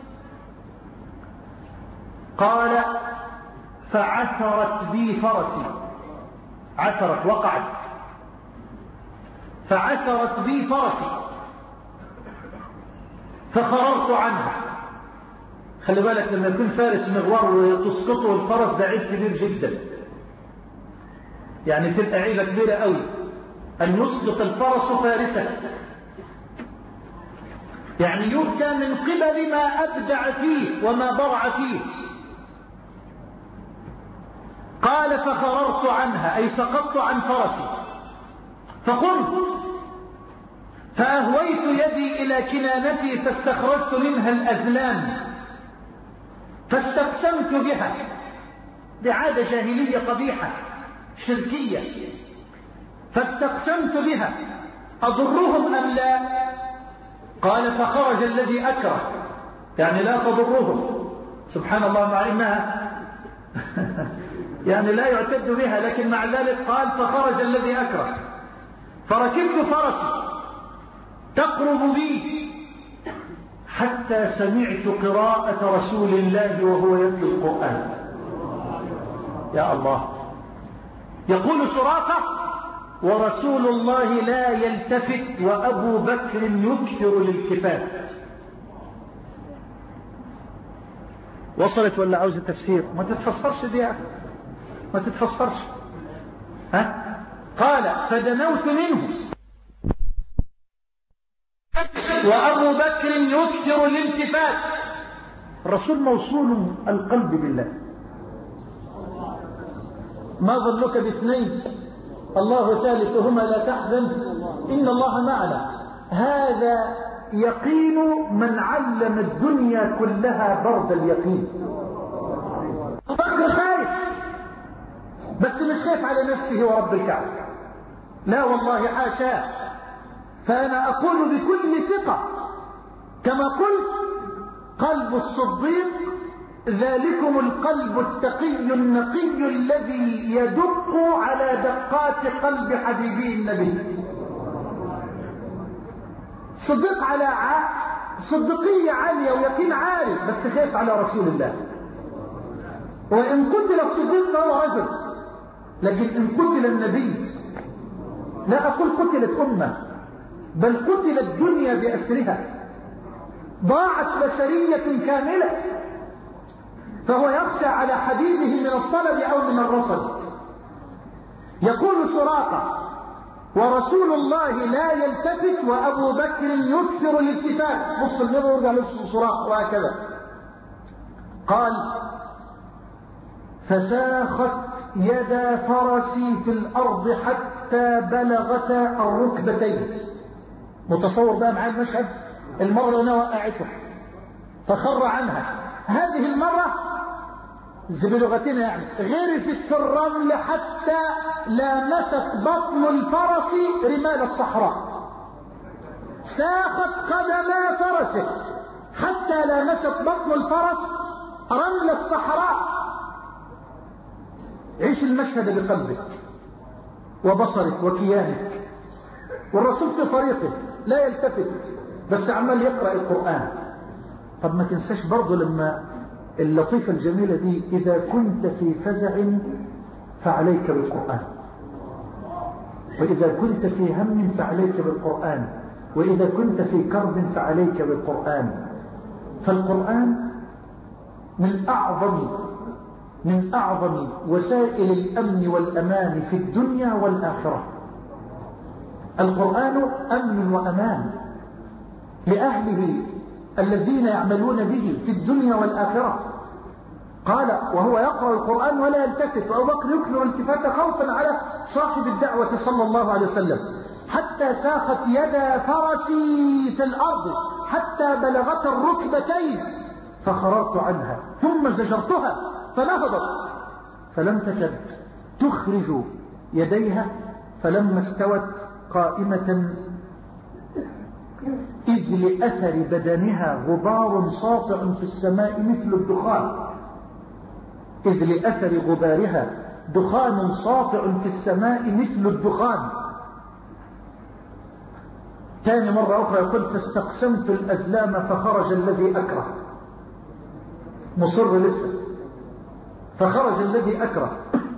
قال: فعثرت بي فرسي، عثرت وقعت، فعثرت بي فرسي فخررت عنها. خلي بالك لما يكون فارس مغوار وتسقطه الفرس ده عيب كبير جدا. يعني تبقى عيبة كبيرة قوي أن يسقط الفرس فارسا، يعني يؤتى من قبل ما أبدع فيه وما برع فيه. قال فخررت عنها أي سقطت عن فرسي، فقمت فأهويت يدي إلى كنانتي فاستخرجت منها الأزلام فاستقسمت بها، بعادة جاهلية قبيحة شركية، فاستقسمت بها أضرهم أم لا؟ قال فخرج الذي أكره، يعني لا تضرهم. سبحان الله، مع إنها يعني لا يعتد بها، لكن مع ذلك قال فخرج الذي أكره، فركبت فرسي تقرب بي حتى سمعت قراءة رسول الله وهو يتلو القرآن. يا الله. يقول سراقة ورسول الله لا يلتفت وأبو بكر يكثر الالتفات. وصلت ولا عاوز التفسير؟ ما تتفسرش دي يا أخي، ما تتفسرش. ها؟ قال فدنوت منه وأبو بكر يكثر الالتفات. الرسول موصول القلب بالله. ما ظنك باثنين الله ثالثهما لا تحزن إن الله معنا. هذا يقين من علم الدنيا كلها برد اليقين. أبو بكر خايف، بس مش خايف على نفسه ورب الكعبة، لا والله حاشاه. فأنا أقول بكل ثقة كما قلت قلب الصديق ذلكم القلب التقي النقي الذي يدق على دقات قلب حبيبه النبي. صديق على ع... صدقية عالية ويقين عالي، بس خايف على رسول الله. وإن قتل الصديق فهو رجل، لكن إن قتل النبي لا أقول قتلت أمة، بل قتلت الدنيا بأسرها، ضاعت بشرية كاملة. فهو يخشى على حبيبه من الطلب أو من الرصد. يقول سراقة ورسول الله لا يلتفت وأبو بكر يكثر الالتفات. بص المرة ورجع لسراقة وهكذا. قال فساخت يدا فرسي في الأرض حتى بلغتا الركبتين. متصور بقى معايا المشهد؟ المرة اللي وقعته فخر عنها، هذه المرة بلغتنا يعني غرست في الرمل حتى لامست بطن الفرس رمال الصحراء. ساخت قدما فرسه حتى لامست بطن الفرس رمل الصحراء. عيش المشهد بقلبك وبصرك وكيانك. والرسول في طريقه لا يلتفت، بس عمال يقرأ القرآن. طب ما تنساش برضه لما اللطيفة الجميلة دي إذا كنت في فزع فعليك بالقرآن، وإذا كنت في هم فعليك بالقرآن، وإذا كنت في كرب فعليك بالقرآن. فالقرآن من أعظم من أعظم وسائل الأمن والأمان في الدنيا والآخرة. القرآن أمن وأمان لأهله الذين يعملون به في الدنيا والآخرة. قال وهو يقرأ القرآن ولا يلتفت، وأبو بكر يكثر الالتفات خوفا على صاحب الدعوة صلى الله عليه وسلم. حتى ساخت يدا فرسي في الأرض حتى بلغت الركبتين فخررت عنها ثم زجرتها فنهضت، فلم تكد تخرج يديها، فلما استوت قائمة إذ لأثر بدنها غبار ساطع في السماء مثل الدخان. إذ لأثر غبارها دخان ساطع في السماء مثل الدخان. ثاني مرة أخرى يقول فاستقسمت الأزلام فخرج الذي أكره. مصر لسه. فخرج الذي أكره.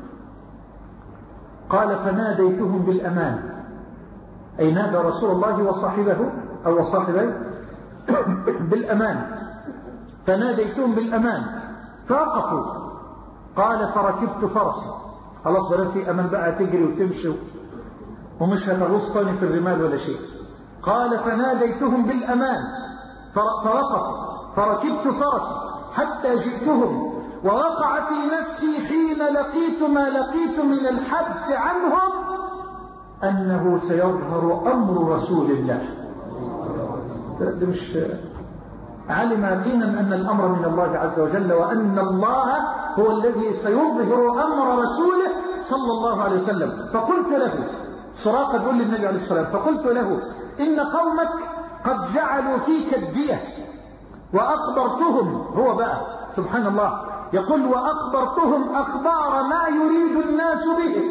قال فناديتهم بالأمان، أي نادى رسول الله وصاحبه أو وصاحبه بالأمان. فناديتهم بالأمان فوقفوا. قال فركبت فرسي خلاص بقى في أمان بقى تجري وتمشي ومش هتغوص تاني في الرمال ولا شيء. قال فناديتهم بالأمان فرقت فركبت فرسي حتى جئتهم، ووقع في نفسي حين لقيت ما لقيت من الحبس عنهم أنه سيظهر أمر رسول الله. ده مش علم يقينا أن الأمر من الله عز وجل، وأن الله هو الذي سيظهر أمر رسوله صلى الله عليه وسلم. فقلت له، سراقة يقول للنبي عليه الصلاة والسلام، فقلت له إن قومك قد جعلوا فيك الدية وأخبرتهم، هو بقى سبحان الله يقول وأخبرتهم أخبار ما يريد الناس به.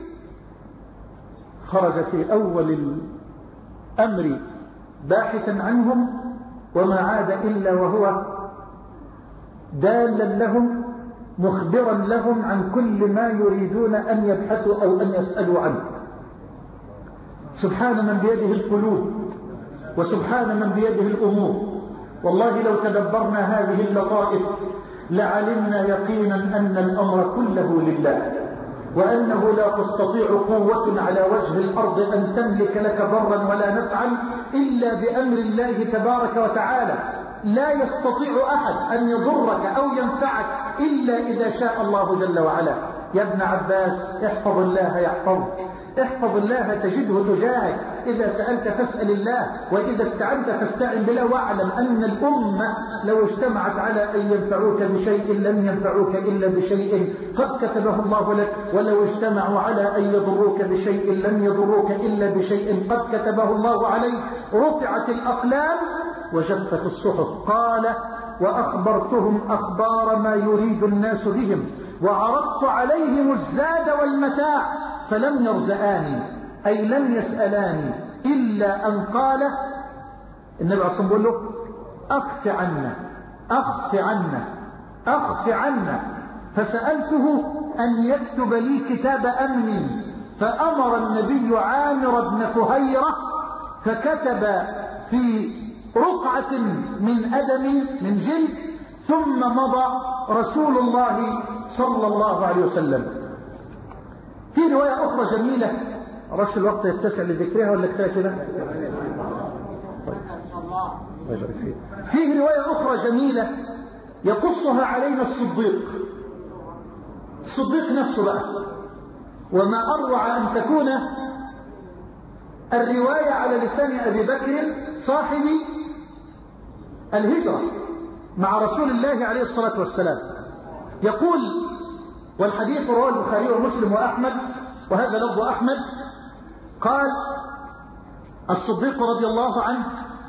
خرج في أول الأمر باحثا عنهم وما عاد إلا وهو دالا لهم مخبرا لهم عن كل ما يريدون أن يبحثوا أو أن يسألوا عنه. سبحان من بيده القلوب وسبحان من بيده الأمور. والله لو تدبرنا هذه اللطائف لعلمنا يقينا أن الأمر كله لله، وأنه لا تستطيع قوة على وجه الأرض أن تملك لك ضرا ولا نفعا إلا بأمر الله تبارك وتعالى. لا يستطيع أحد أن يضرك أو ينفعك إلا إذا شاء الله جل وعلا. يا ابن عباس احفظ الله يحفظك، احفظ الله تجده تجاهك، إذا سألت فاسأل الله، وإذا استعنت فاستعن بالله، واعلم أن الأمة لو اجتمعت على أن ينفعوك بشيء لم ينفعوك إلا بشيء قد كتبه الله لك، ولو اجتمعوا على أن يضروك بشيء لم يضروك إلا بشيء قد كتبه الله عليك. رفعت الأقلام وجفت الصحف. قال وأخبرتهم أخبار ما يريد الناس بهم، وعرضت عليهم الزاد والمتاع فلم يرزآني، أي لم يسألاني إلا أن قال النبي عليه الصلاة والسلام له أخف عنا أخف عنا أخف عنا. فسألته أن يكتب لي كتاب أمن، فأمر النبي عامر بن فهيرة فكتب في رقعة من أدم من جلد، ثم مضى رسول الله صلى الله عليه وسلم. في رواية أخرى جميلة، رش الوقت يتسع لذكرها ولا كفاية كده؟ فيه رواية أخرى جميلة يقصها علينا الصديق الصديق نفسه بقى. وما أروع أن تكون الرواية على لسان أبي بكر صاحب الهجرة مع رسول الله عليه الصلاة والسلام. يقول، والحديث رواه البخاري ومسلم وأحمد، وهذا لفظ أحمد، قال الصديق رضي الله عنه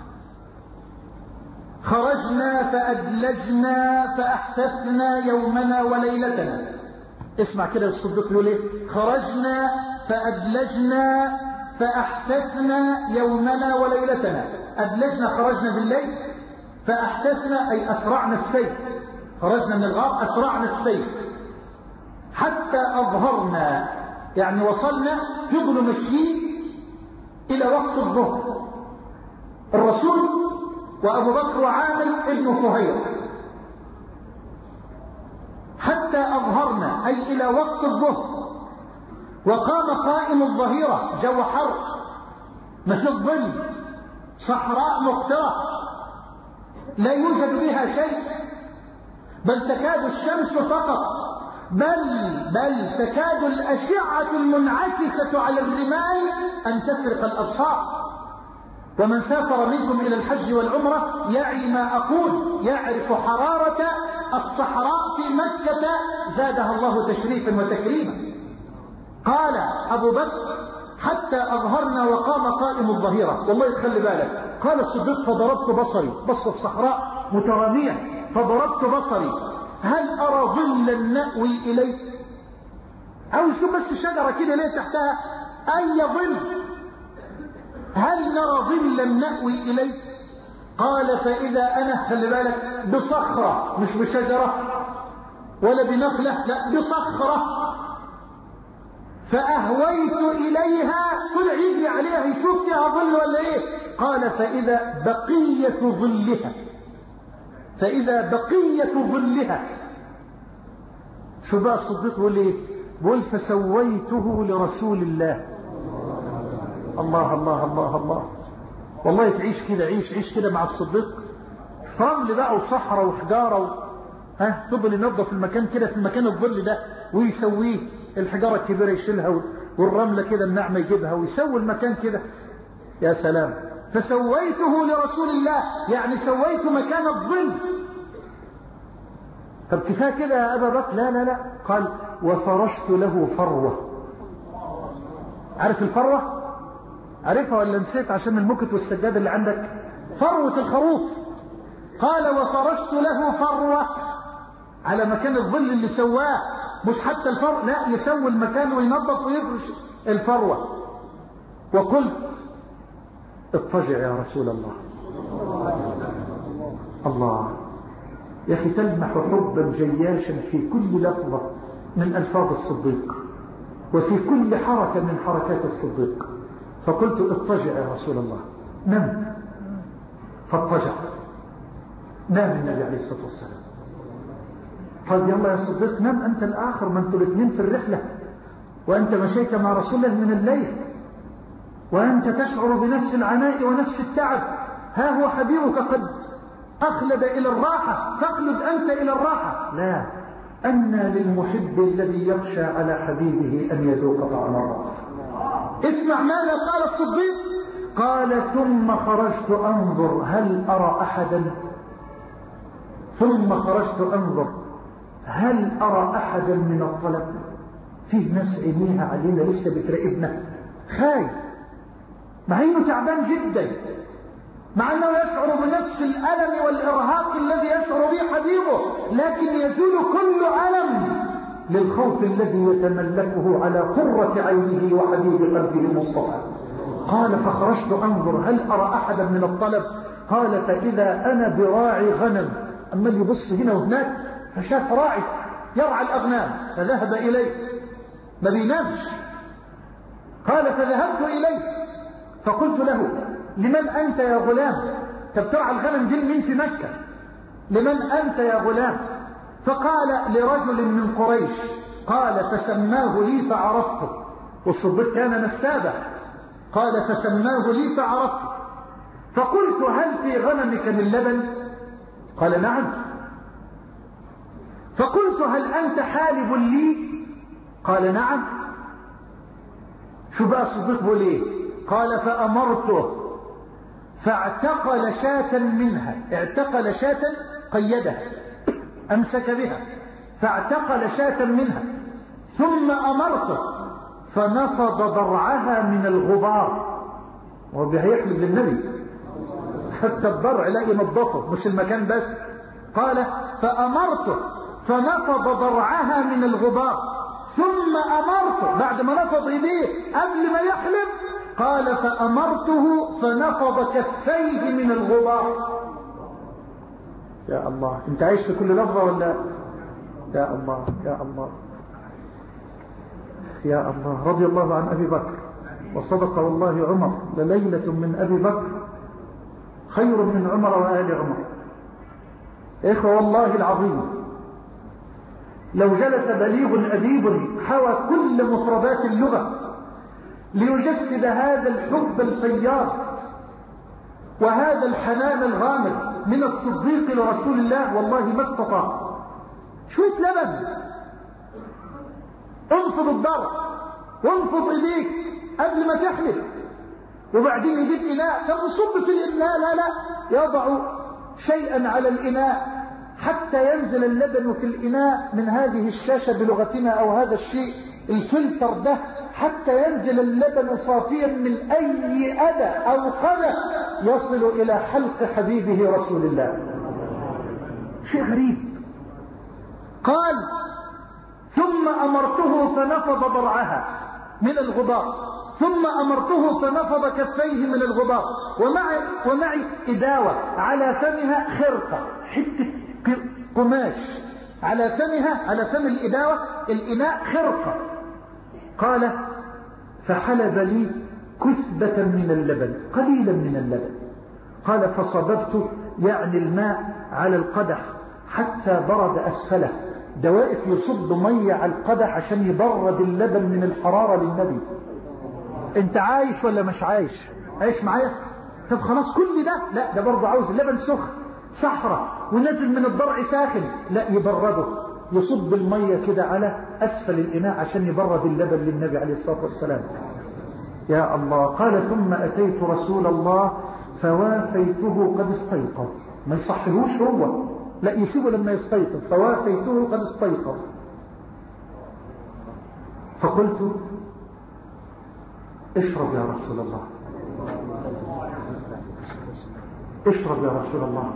خرجنا فأدلجنا فأحتثنا يومنا وليلتنا. اسمع كده الصديق يقول ايه؟ خرجنا فأدلجنا فأحتثنا يومنا وليلتنا. أدلجنا خرجنا بالليل، فأحتثنا أي أسرعنا السير، خرجنا من الغار أسرعنا السير حتى أظهرنا، يعني وصلنا فضل مشيين إلى وقت الظهر. الرسول وأبو بكر وعامر ابن فهير حتى أظهرنا أي إلى وقت الظهر. وقام قائم الظهيرة، جو حر ما في الظل، صحراء مقترة لا يوجد بها شيء، بل تكاد الشمس فقط، بل بل تكاد الأشعة المنعكسة على الرمال أن تسرق الأبصار. ومن سافر منكم إلى الحج والعمرة يعي ما أقول، يعرف حرارة الصحراء في مكة زادها الله تشريفا وتكريما. قال أبو بكر حتى أظهرنا وقام قائم الظهيرة. والله تخلي بالك، قال الصديق فضربت بصري، بص الصحراء مترامية، فضربت بصري هل أرى ظلا نأوي إليه؟ أو شو بس الشجرة كده ليه تحتها أي ظل؟ هل نرى ظلا نأوي إليه؟ قال فإذا أنا خلي بالك بصخرة، مش بشجرة ولا بنخلة، لا بصخرة، فأهويت إليها، طلع يجري عليها يشوف فيها ظل ولا إيه؟ قال فإذا بقية ظلها، فإذا بقية ظلها. شو بقى الصديق يقول لي؟ بقول فسويته لرسول الله. الله الله الله الله. والله تعيش كده، عيش عيش كده مع الصديق، رمل بقى وصحراء وحجارة و... ها فضل ينظف المكان كده في المكان الظل ده ويسويه، الحجارة الكبيرة يشيلها والرملة كده الناعمة يجيبها ويسوي المكان كده. يا سلام. فسويته لرسول الله، يعني سويت مكان الظل. طب كفاية كده يا أبا بكر؟ لا لا لا. قال وفرشت له فروة. عارف الفروة؟ عارفها ولا نسيت عشان المكت والسجاد اللي عندك؟ فروة الخروف. قال وفرشت له فروة على مكان الظل اللي سواه، مش حتى الفروة، لا يسوي المكان وينظف ويفرش الفروة. وقلت اضطجع يا رسول الله. الله يا أخي، تلمح حبا جياشا في كل لفظة من ألفاظ الصديق وفي كل حركة من حركات الصديق. فقلت اضطجع يا رسول الله. نم. فاضطجع. نام النبي عليه الصلاة والسلام. قال يلا يا صديق نام أنت الآخر، ما أنتوا الاثنين في الرحلة، وأنت مشيت مع رسول الله من الليل، وأنت تشعر بنفس العناء ونفس التعب. ها هو حبيبك قد أخلد إلى الراحة، فاخلد أنت إلى الراحة. لا، أنى للمحب الذي يخشى على حبيبه أن يذوق طعم الراحة. اسمع ماذا قال الصديق. قال ثم خرجت أنظر هل أرى أحدا ثم خرجت أنظر هل أرى أحدا من الطلب. فيه ناس عينيها علينا لسه بتراقبنا، خايف، مع انه تعبان جدا، مع انه يشعر بنفس الألم والإرهاق الذي يشعر به حبيبه، لكن يزول كل ألم للخوف الذي يتملكه على قرة عينه وحبيب قلبه المصطفى. قال فخرجت أنظر هل أرى أحدا من الطلب. قال فإذا أنا براعي غنم. أما اللي يبص هنا وهناك فشاف راعي يرعى الأغنام فذهب إليه، ما بينامش. قال فذهبت إليه فقلت له لمن أنت يا غلام؟ تبترعى الغنم دي مين في مكة؟ لمن أنت يا غلام؟ فقال لرجل من قريش. قال فسماه لي فعرفته، والصديق كان نسابا. قال فسماه لي فعرفته. فقلت هل في غنمك من لبن؟ قال نعم. فقلت هل أنت حالب لي؟ قال نعم. شو بقى الصديق بيقول ايه؟ قال فأمرته فاعتقل شاة منها. اعتقل شاة قيدها، أمسك بها، فاعتقل شاة منها. ثم أمرته فنفض ضرعها من الغبار. وهو بيحلب للنبي حتى الضرع لا ينظفه مش المكان بس. قال فأمرته فنفض ضرعها من الغبار. ثم أمرته بعد ما نفض إيديه قبل ما يحلب، قال فأمرته فنفض كفيه من الغبار. يا الله، انت عايش في كل لحظة ولا؟ يا الله يا الله يا الله. رضي الله عن أبي بكر، وصدق والله عمر لليلة من أبي بكر خير من عمر وآل عمر. إخوة والله العظيم لو جلس بليغ أديب حوى كل مفردات اللغة ليجسد هذا الحب الفياض وهذا الحنان الغامر من الصديق لرسول الله والله ما استطاع. شوية لبن، انفض الضرع وانفض ايديك قبل ما تحلب، وبعدين يجيب إناء فنصب في الإناء، لا لا يضع شيئا على الإناء حتى ينزل اللبن في الإناء من هذه الشاشة بلغتنا أو هذا الشيء الفلتر ده، حتى ينزل اللبن صافيا من أي أذى أو قذى يصل إلى حلق حبيبه رسول الله. شيء غريب. قال ثم أمرته فنفض ضرعها من الغبار، ثم أمرته فنفض كفيه من الغبار، ومعي, ومعي إداوة على فمها خرقة، حتة قماش على فمها، على فم الإداوة الإناء خرقة. قال فحلب لي كثبة من اللبن، قليلا من اللبن. قال فصببت يعني الماء على القدح حتى برد أسفله، ده واقف يصب مية على القدح عشان يبرد اللبن من الحرارة للنبي. انت عايش ولا مش عايش؟ عايش معايا؟ طب خلاص كل ده لا، ده برضه عاوز اللبن سخن صحراء ونزل من الضرع ساخن، لا يبرده، يصب المية كده على أسفل الإناء عشان يبرد اللبن للنبي عليه الصلاة والسلام. يا الله. قال ثم أتيت رسول الله فوافيته قد استيقظ. ما يصحلوش هو، لا يسيبه لما يستيقظ. فوافيته قد استيقظ فقلت اشرب يا رسول الله، اشرب يا رسول الله.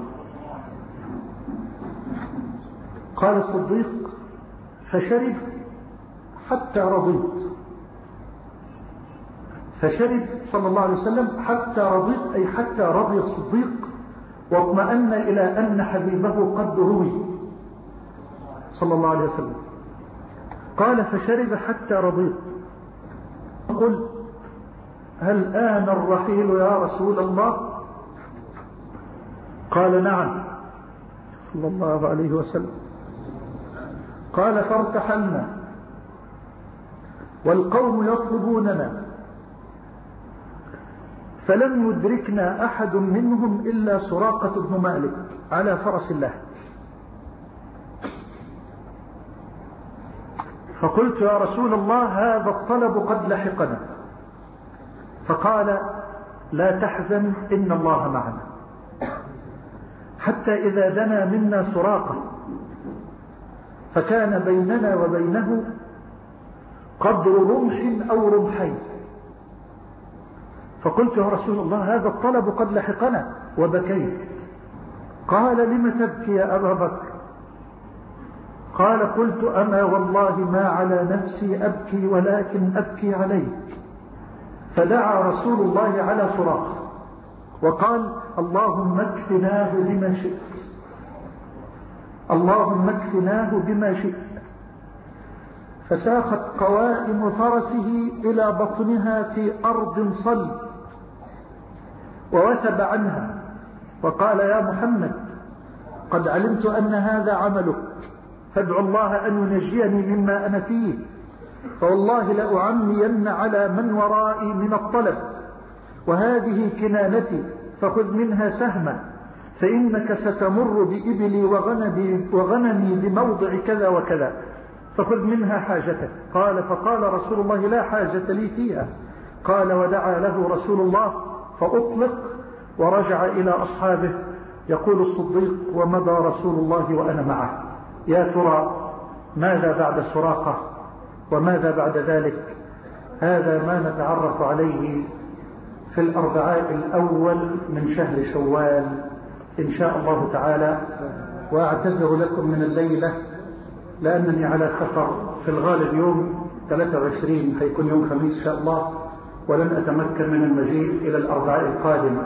قال الصديق فشرب حتى رضيت. فشرب صلى الله عليه وسلم حتى رضيت، أي حتى رضي الصديق واطمأن إلى أن حبيبه قد روي صلى الله عليه وسلم. قال فشرب حتى رضيت. قلت هل آن الرحيل يا رسول الله؟ قال نعم صلى الله عليه وسلم. قال فارتحلنا والقوم يطلبوننا، فلم يدركنا أحد منهم إلا سراقة بن مالك على فرس الله. فقلت يا رسول الله هذا الطلب قد لحقنا. فقال لا تحزن إن الله معنا. حتى إذا دنا منا سراقة فكان بيننا وبينه قدر رمح أو رمحين. فقلت يا رسول الله هذا الطلب قد لحقنا، وبكيت. قال لم تبكي يا أبا بكر؟ قال قلت أما والله ما على نفسي أبكي ولكن أبكي عليك. فدعا رسول الله على سراقة وقال اللهم اكفناه بما شئت، اللهم اكفناه بما شئت. فساخت قوائم فرسه إلى بطنها في أرض صلب ووثب عنها وقال يا محمد قد علمت أن هذا عملك، فادعو الله أن ينجيني مما أنا فيه، فوالله لأعمين على من ورائي من الطلب، وهذه كنانتي فخذ منها سهما، فإنك ستمر بإبلي وغنمي, وغنمي بموضع كذا وكذا، فخذ منها حاجتك. قال فقال رسول الله لا حاجة لي فيها. قال ودعا له رسول الله فأطلق ورجع إلى أصحابه. يقول الصديق ومضى رسول الله وأنا معه. يا ترى ماذا بعد سراقة وماذا بعد ذلك؟ هذا ما نتعرف عليه في الأربعاء الأول من شهر شوال إن شاء الله تعالى. وأعتذر لكم من الليلة لأنني على سفر، في الغالب يوم ثلاثة وعشرين هيكون يوم خميس إن شاء الله، ولن أتمكن من المجيء إلى الأربعاء القادمة.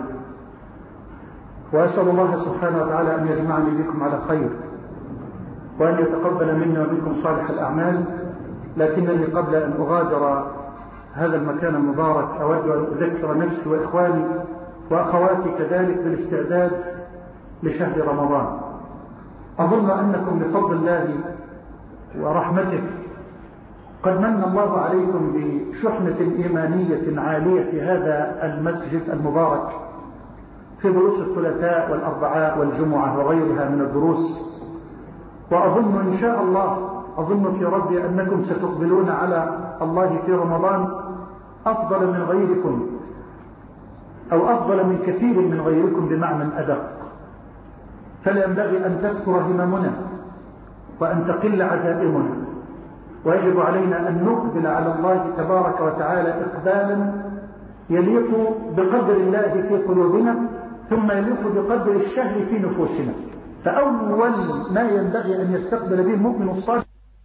وأسأل الله سبحانه وتعالى أن يجمعني بكم على خير وأن يتقبل منا ومنكم صالح الأعمال. لكنني قبل أن أغادر هذا المكان المبارك أود أن أذكر نفسي وإخواني وأخواتي كذلك بالاستعداد لشهر رمضان. أظن أنكم بفضل الله ورحمته قد من الله عليكم بشحنة إيمانية عالية في هذا المسجد المبارك في دروس الثلاثاء والأربعاء والجمعة وغيرها من الدروس. وأظن إن شاء الله أظن في ربي أنكم ستقبلون على الله في رمضان أفضل من غيركم، أو أفضل من كثير من غيركم بمعنى أدق. فلا ينبغي أن تكثر هممنا وأن تقل عزائمنا، ويجب علينا أن نقبل على الله تبارك وتعالى إقبالا يليق بقدر الله في قلوبنا ثم يليق بقدر الشهر في نفوسنا. فأول ما ينبغي أن يستقبل به المؤمن الصالح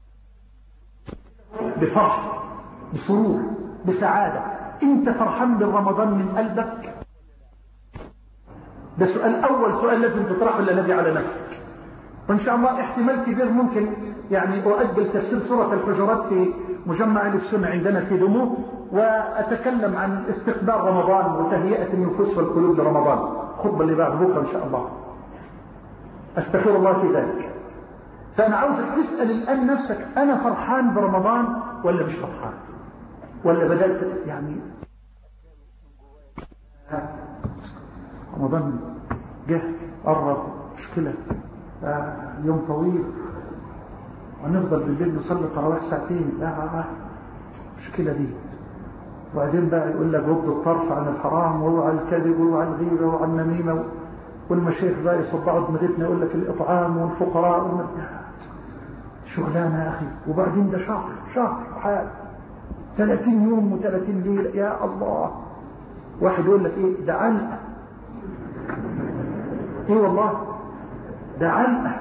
بفرح، بسرور، بسعادة. أنت فرحان بالرمضان من قلبك؟ ده سؤال أول سؤال لازم تطرحه للنبي على نفسك. وإن شاء الله احتمال كبير ممكن يعني أؤجل تفسير سورة الحجرات في مجمع للسنة عندنا في دموع، وأتكلم عن استقبال رمضان وتهيئة النفوس والقلوب لرمضان، خطبة اللي بعد بكرة إن شاء الله. أستغفر الله في ذلك. فأنا عاوزك تسأل الآن نفسك، أنا فرحان برمضان ولا مش فرحان؟ ولا بدأت يعني رمضان جه قرب، مشكلة آه يوم طويل ونفضل بالليل نصلي تراويح ساعتين، لا آه مشكلة دي. وبعدين بقى يقول لك غض الطرف عن الحرام واوعى الكذب واوعى الغيبة واوعى النميمة، والمشايخ بقى يصدعوا دماغتنا يقول لك الإطعام والفقراء، شغلانة يا أخي. وبعدين ده شهر شهر حال ثلاثين يوم وثلاثين ليلة، يا الله. واحد يقول لك ايه ده علقة، ايه والله ده علقة.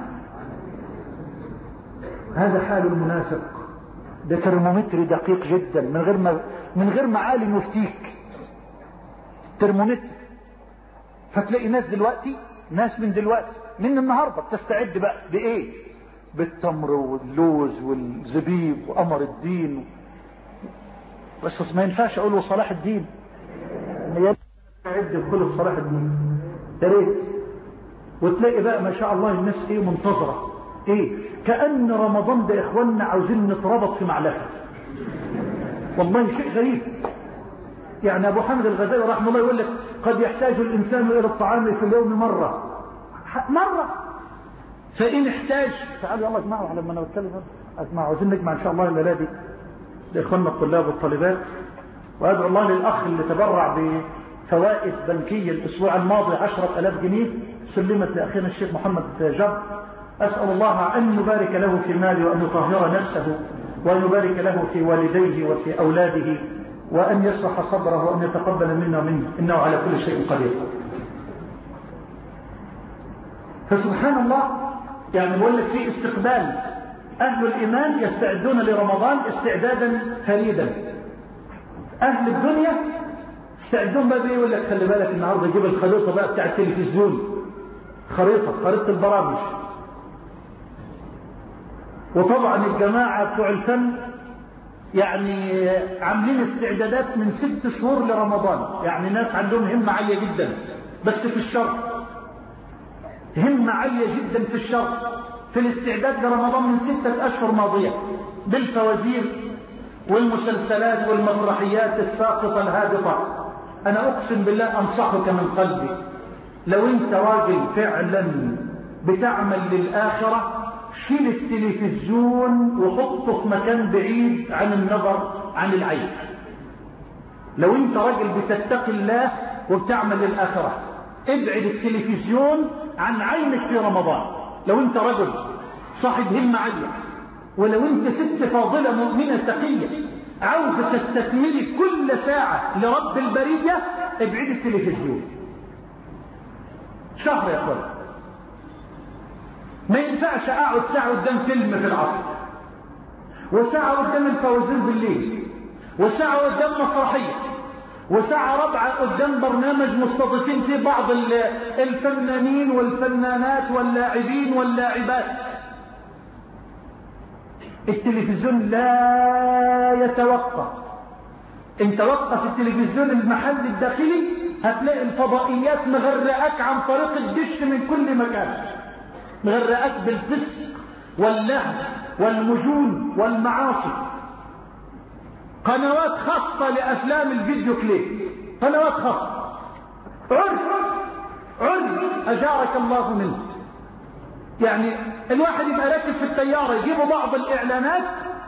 هذا حال المنافق، ده ترمومتر دقيق جدا من غير ما من غير ما عالم يفتيك، ترمومتر. فتلاقي ناس دلوقتي، ناس من دلوقتي من النهارده بتستعد بقى بايه؟ بالتمر واللوز والزبيب وقمر الدين. بس ما ينفعش اقوله صلاح الدين، يستعد بكل صلاح الدين يا ريت. وتلاقي بقى ما شاء الله الناس ايه منتظره، ايه كأن رمضان ده اخواننا عاوزين نتربط في معلفه. والله شيء غريب. يعني ابو حامد الغزالي رحمه الله يقول لك قد يحتاج الانسان الى الطعام في اليوم مره مره فان احتاج. تعالوا يلا اجمعوا على ما انا بتكلم، اجمعوا عاوزين نجمع ان شاء الله الليله دي لاخواننا الطلاب والطالبات. وادعو الله للاخ اللي تبرع بفوائد بنكيه الاسبوع الماضي عشرة آلاف جنيه سلمت لاخينا الشيخ محمد جاب. اسال الله ان يبارك له في ماله وان يطهر نفسه وان يبارك له في والديه وفي اولاده وان يصلح صدره وان يتقبل منا ومنه، انه على كل شيء قدير. فسبحان الله، يعني بقول لك في استقبال. اهل الايمان يستعدون لرمضان استعدادا فريدا. اهل الدنيا استعدون بقى يقول لك خلي بالك النهارده جيب الخريطه بقى بتاع التلفزيون، خريطه خريطه البرامج. وطبعا الجماعه بتوع الفن يعني عاملين استعدادات من ست شهور لرمضان، يعني ناس عندهم همه عاليه جدا بس في الشر، همه عاليه جدا في الشر في الاستعداد لرمضان من ستة أشهر ماضية بالفوازير والمسلسلات والمسرحيات الساقطة الهابطة. أنا أقسم بالله أنصحك من قلبي، لو أنت راجل فعلا بتعمل للآخرة شيل التلفزيون وحطه في مكان بعيد عن النظر عن العين. لو أنت راجل بتتقي الله وبتعمل للآخرة ابعد التلفزيون عن عينك في رمضان. لو انت رجل صاحب همة عالية، ولو انت ست فاضلة مؤمنة تقية عاوزة تستثمري كل ساعة لرب البرية، ابعد التلفزيون شهر يا اخوان. ما ينفعش اقعد ساعة قدام فيلم في العصر، وساعة قدام الفوازير بالليل، وساعة قدام مسرحية، وساعة رابعة قدام برنامج مستضيفين فيه بعض الفنانين والفنانات واللاعبين واللاعبات. التلفزيون لا يتوقف. ان توقف التلفزيون المحلي الداخلي هتلاقي الفضائيات مغرقاك عن طريق الدش من كل مكان، مغرقاك بالفسق واللهو والمجون والمعاصي. قنوات خاصة لأفلام الفيديو كليب، قنوات خاصة، عرف عرف أجارك الله منه. يعني الواحد يبقى راكب في الطيارة يجيبوا بعض الإعلانات،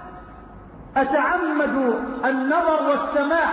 أتعمد النظر والسماع.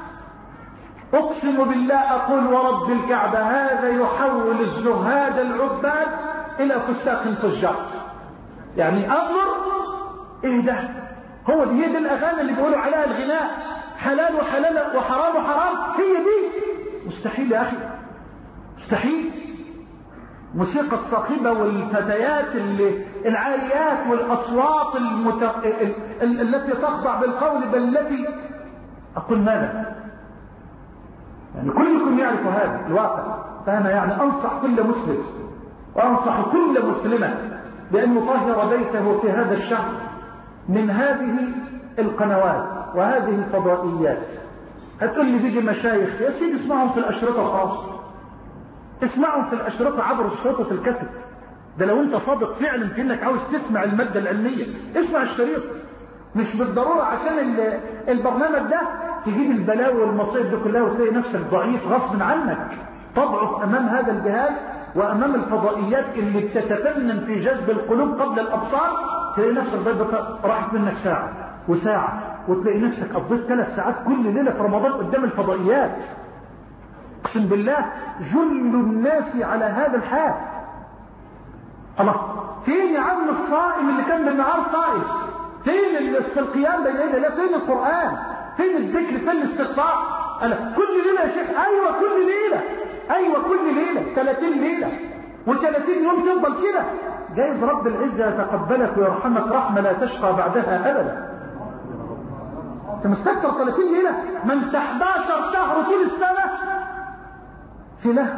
أقسم بالله أقول ورب الكعبة هذا يحول الزهاد العباد إلى فساق تجار. يعني أنظر إيه ده؟ هو دي هي دي الأغاني اللي بيقولوا عليها الغناء حلال وحلال وحرام وحرام، هي دي؟ مستحيل يا أخي، مستحيل. موسيقى الصاخبة والفتيات العاليات والأصوات المت... ال... ال... التي تخضع بالقول بل التي أقول ماذا؟ يعني كلكم يعرف هذا الواقع. فأنا يعني أنصح كل مسلم وأنصح كل مسلمة بأن يطهر بيته في هذا الشهر من هذه القنوات وهذه الفضائيات. هتقول لي بيجي مشايخ، يا سيدي اسمعهم في الأشرطة الخاصة، اسمعهم في الأشرطة عبر الشرطة الكاسيت، ده لو انت صادق فعلا في انك عاوز تسمع المادة العلمية اسمع الشريط، مش بالضرورة عشان البرنامج ده تجيب البلاوي والمصائب دي كلها وتلاقي نفسك ضعيف غصب عنك، تضعف امام هذا الجهاز وامام الفضائيات اللي بتتفنن في جذب القلوب قبل الابصار. تلاقي نفسك راحت منك ساعة وساعة، وتلاقي نفسك قضيت ثلاث ساعات كل ليلة في رمضان قدام الفضائيات. اقسم بالله جل الناس على هذا الحال. الله، فين يا عم الصائم اللي كان بالنهار صائم؟ فين القيام بين يدي الله؟ فين القرآن؟ فين الذكر؟ فين الاستغفار؟ ألا كل ليلة يا شيخ؟ أيوة كل ليلة، أيوة كل ليلة، ثلاثين ليلة وثلاثين يوم تفضل كده. جايز رب العزة يتقبلك ويرحمك رحمة لا تشقى بعدها أبدا. انت مستكتر ثلاثين ليلة؟ ما انت احد عشر شهر طول السنة في له.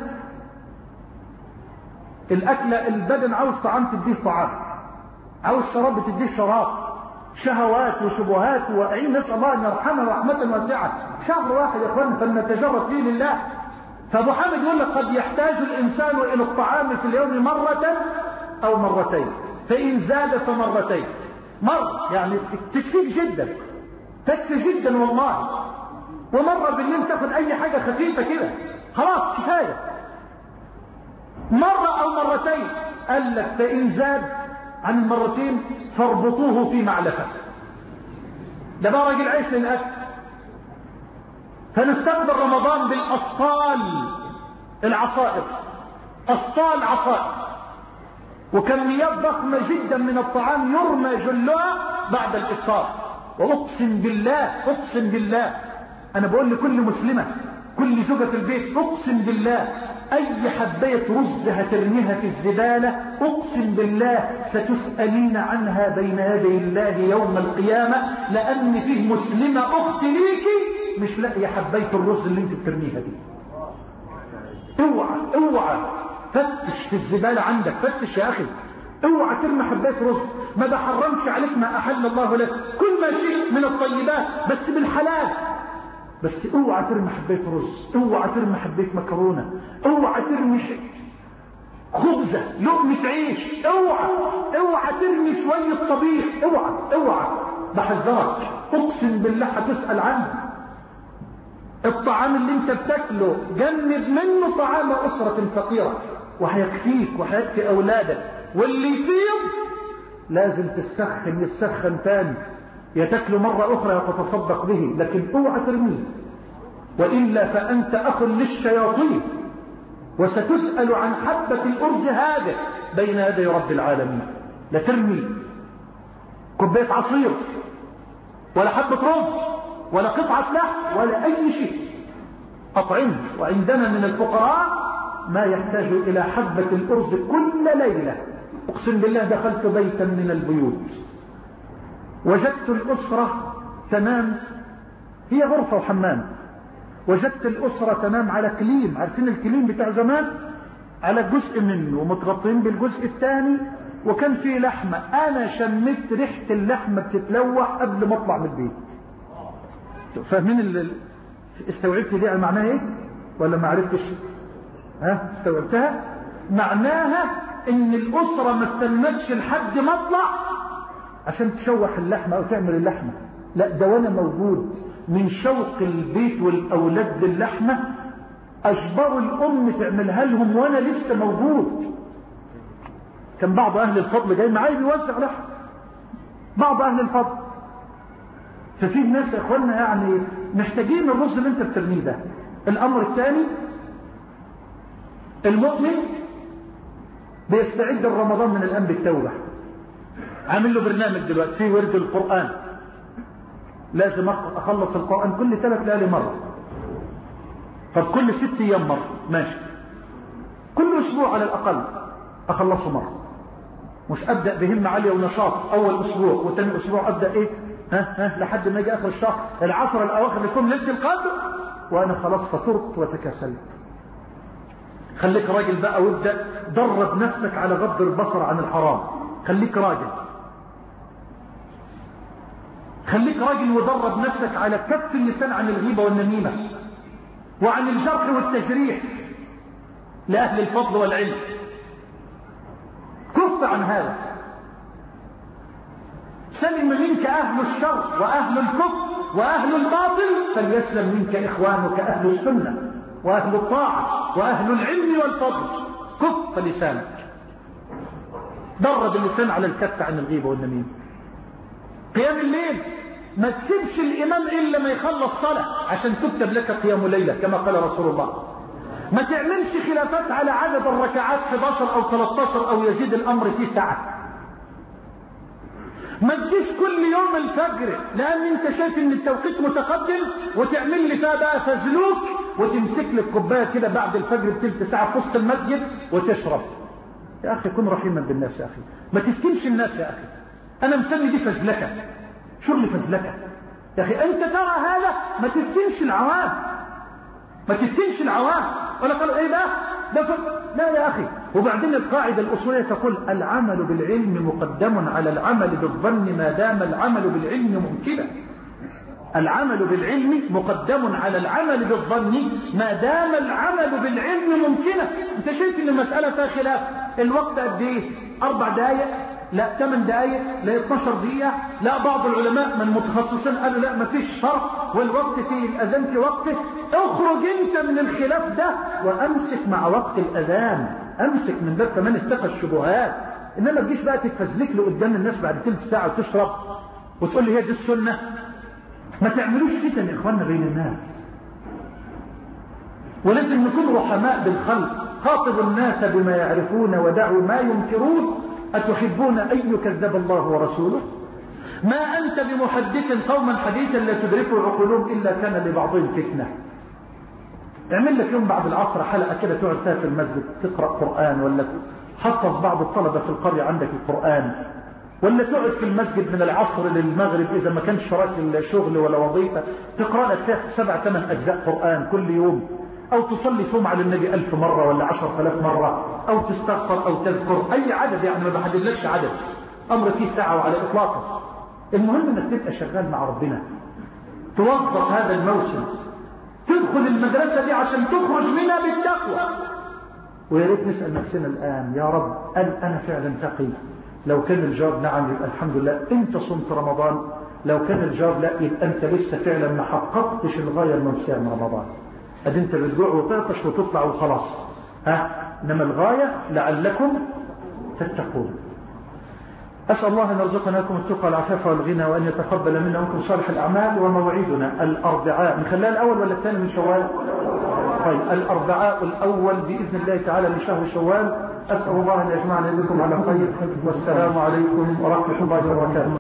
الأكلة البدن عاوز طعام تديه طعام، عاوز شراب تديه شراب، شهوات وشبهات واقعين. نسأل الله أن يرحمنا رحمة واسعة. شهر واحد يا اخوان فلنتجرد فيه لله. فأبو حامد يقول لك قد يحتاج الإنسان إلى الطعام في اليوم مرة أو مرتين، فإن زاد فمرتين. مرة يعني تكفيك جدا، تكفي جدا والله. ومرة بالليل تاخد أي حاجة خفيفة كده خلاص كفاية. مرة أو مرتين قال لك فإن زاد عن المرتين فاربطوه في معلفة. ده بقى راجل عيش للأكل. فنستقبل رمضان بالأسطال العصائر، أسطال عصائر وكميات ضخمة جدا من الطعام يرمى جلها بعد الإفطار. وأقسم بالله أقسم بالله أنا بقول لكل مسلمة كل زوجة في البيت أقسم بالله أي حباية رز هترميها في الزبالة أقسم بالله ستسألين عنها بين يدي الله يوم القيامة، لأن فيه مسلمة أخت ليكي مش لاقيه حباية الرز اللي انت بترميها دي. اوعى اوعى فتش في الزبالة عندك، فتش يا أخي، اوعى ترمي حباية رز. ما بحرمش عليك ما أحل الله لك، كل ما شئت من الطيبات بس بالحلال، بس اوعى ترمي حباية رز، اوعى ترمي حباية مكرونة، اوعى ترمي خبزة لقمة عيش، اوعى اوعى ترمي شوية طبيخ، اوعى اوعى بحذرك اقسم بالله هتسأل عنه. الطعام اللي انت بتاكله جنب منه طعام أسرة فقيرة وهيكفيك وهيكفي أولادك، واللي يفيض لازم تسخن يسخن تاني، يا تاكله مرة أخرى يتصدق به، لكن اوعى ترميه وإلا فأنت أخ للشياطين وستسأل عن حبة الأرز هذا بين يدي رب العالمين. لا ترمي كوباية عصير ولا حبة رز ولا قطعة لحم ولا أي شيء، أطعمه. وعندنا من الفقراء ما يحتاج إلى حبة الأرز كل ليلة. أقسم بالله دخلت بيتا من البيوت وجدت الأسرة تنام، هي غرفة وحمام، وجدت الأسرة تنام على كليم، عارفين الكليم بتاع زمان، على جزء منه ومتغطين بالجزء الثاني، وكان فيه لحمة. أنا شميت ريحة اللحمة بتتلوح قبل ما أطلع من البيت. فاهمين اللي استوعبت دي معناها ايه ولا ما عرفتش؟ ها استوعبتها؟ معناها ان الاسرة ما استنتش لحد ما اطلع عشان تشوح اللحمة او تعمل اللحمة، لا ده وانا موجود من شوق البيت والاولاد للحمة اجبروا الام تعملها لهم وانا لسه موجود. كان بعض اهل الفضل جاي معايا بيوزع لحم، بعض اهل الفضل. ففي ناس يا اخوانا يعني محتاجين الرز اللي انت بترميه ده. الامر الثاني المؤمن بيستعد لرمضان من الان بالتوبه، عامل له برنامج دلوقتي في ورد القران، لازم اخلص القران كل ثلاث ليالي مره، طب كل ست ايام مره ماشي، كل اسبوع على الاقل اخلصه مره، مش ابدا بهمه عاليه ونشاط اول اسبوع وثاني اسبوع ابدا ايه ها ها لحد ما يجي اخر الشهر العشر الاواخر يكون ليله القدر وانا خلاص فطرت وتكاسلت. خليك راجل بقى وابدا درب نفسك على غض البصر عن الحرام، خليك راجل، خليك راجل ودرب نفسك على كف اللسان عن الغيبه والنميمه وعن الجرح والتجريح لاهل الفضل والعلم. كف عن هذا. سلم منك أهل الشر وأهل الكفر وأهل الباطل، فليسلم منك إخوانك أهل السنة وأهل الطاعة وأهل العلم والفضل. كف لسانك، درب اللسان على الكف عن الغيبة والنميمة. قيام الليل ما تسيبش الإمام إلا ما يخلص صلاة عشان تكتب لك قيام ليلة كما قال رسول الله. ما تعملش خلافات على عدد الركعات احد عشر أو ثلاثة عشر أو يزيد الأمر في ساعة. ما تجيش كل يوم الفجر لأن انت شايف ان التوقيت متقدم وتعمل لي فيها بقى فزلوك وتمسك لك كوبايه كده بعد الفجر بتلت ساعة في وسط المسجد وتشرب. يا أخي كن رحيما بالناس يا أخي، ما تفتنش الناس يا أخي. أنا مسمي دي فزلكة، شغل فزلكة يا أخي. أنت ترى هذا، ما تفتنش العوام، ما تفتنش العوام. ولا قالوا إيه بقى ده ف... لا يا أخي. وبعدين القاعدة الأصولية تقول العمل بالعلم مقدم على العمل بالظن ما دام العمل بالعلم ممكنا. العمل بالعلم مقدم على العمل بالظن ما دام العمل بالعلم ممكنا. انت شايف ان المسألة فيها خلاف. الوقت قد ايه؟ اربع دقائق؟ لا ثمان دقائق؟ لا اثناشر دقيقة؟ لا بعض العلماء من متخصصين قالوا لا ما فيش فرق والوقت في الاذان في وقته. اخرج انت من الخلاف ده وامسك مع وقت الاذان، امسك من باب كمان اتقى الشبهات. انما تجيش بقى تتفزلك له قدام الناس بعد ثلث ساعة وتشرب وتقول لي هي دي السنة. ما تعملوش فتن يا اخوانا بين الناس، ولازم نكون رحماء بالخلق. خاطبوا الناس بما يعرفون ودعوا ما ينكرون. أتحبون أن يكذب الله ورسوله؟ ما أنت بمحدث قوما حديثا لا تدركوا عقولهم إلا كان لبعضهم فتنة. اعمل لك يوم بعد العصر حلقة كده تقعد فيها في المسجد تقرأ قرآن، ولا حفظ بعض الطلبة في القرية عندك القرآن، ولا تقعد في المسجد من العصر للمغرب إذا ما كانش وراك الشغل ولا وظيفة تقرأ لك سبع ثمان أجزاء قرآن كل يوم، أو تصلي فيهم على النبي ألف مرة ولا عشر آلاف مرة، أو تستغفر أو تذكر أي عدد، يعني ما بحدد لكش عدد، أمر فيه ساعة وعلى إطلاقه. المهم أنك تبقى شغال مع ربنا، توظف هذا الموسم، تدخل المدرسة دي عشان تخرج منها بالتقوى. ويا ريت نسأل نفسنا الآن يا رب هل أنا فعلا تقي؟ لو كان الجواب نعم يبقى الحمد لله انت صمت رمضان. لو كان الجواب لا يبقى انت لسه فعلا ما حققتش الغاية المنسية من رمضان. ادي انت بتجوع وتعطش وتطلع وخلاص، ها انما الغاية لعلكم تتقون. أسأل الله أن يرزقنا لكم التقى والعفاف والغنى، وأن يتقبل منا ومنكم صالح الأعمال. وموعدنا الأربعاء، نخليها الأول ولا الثاني من شوال؟ طيب الأربعاء الأول بإذن الله تعالى من شهر شوال. أسأل الله أن يجمعنا بكم على خير، والسلام عليكم ورحمة الله وبركاته.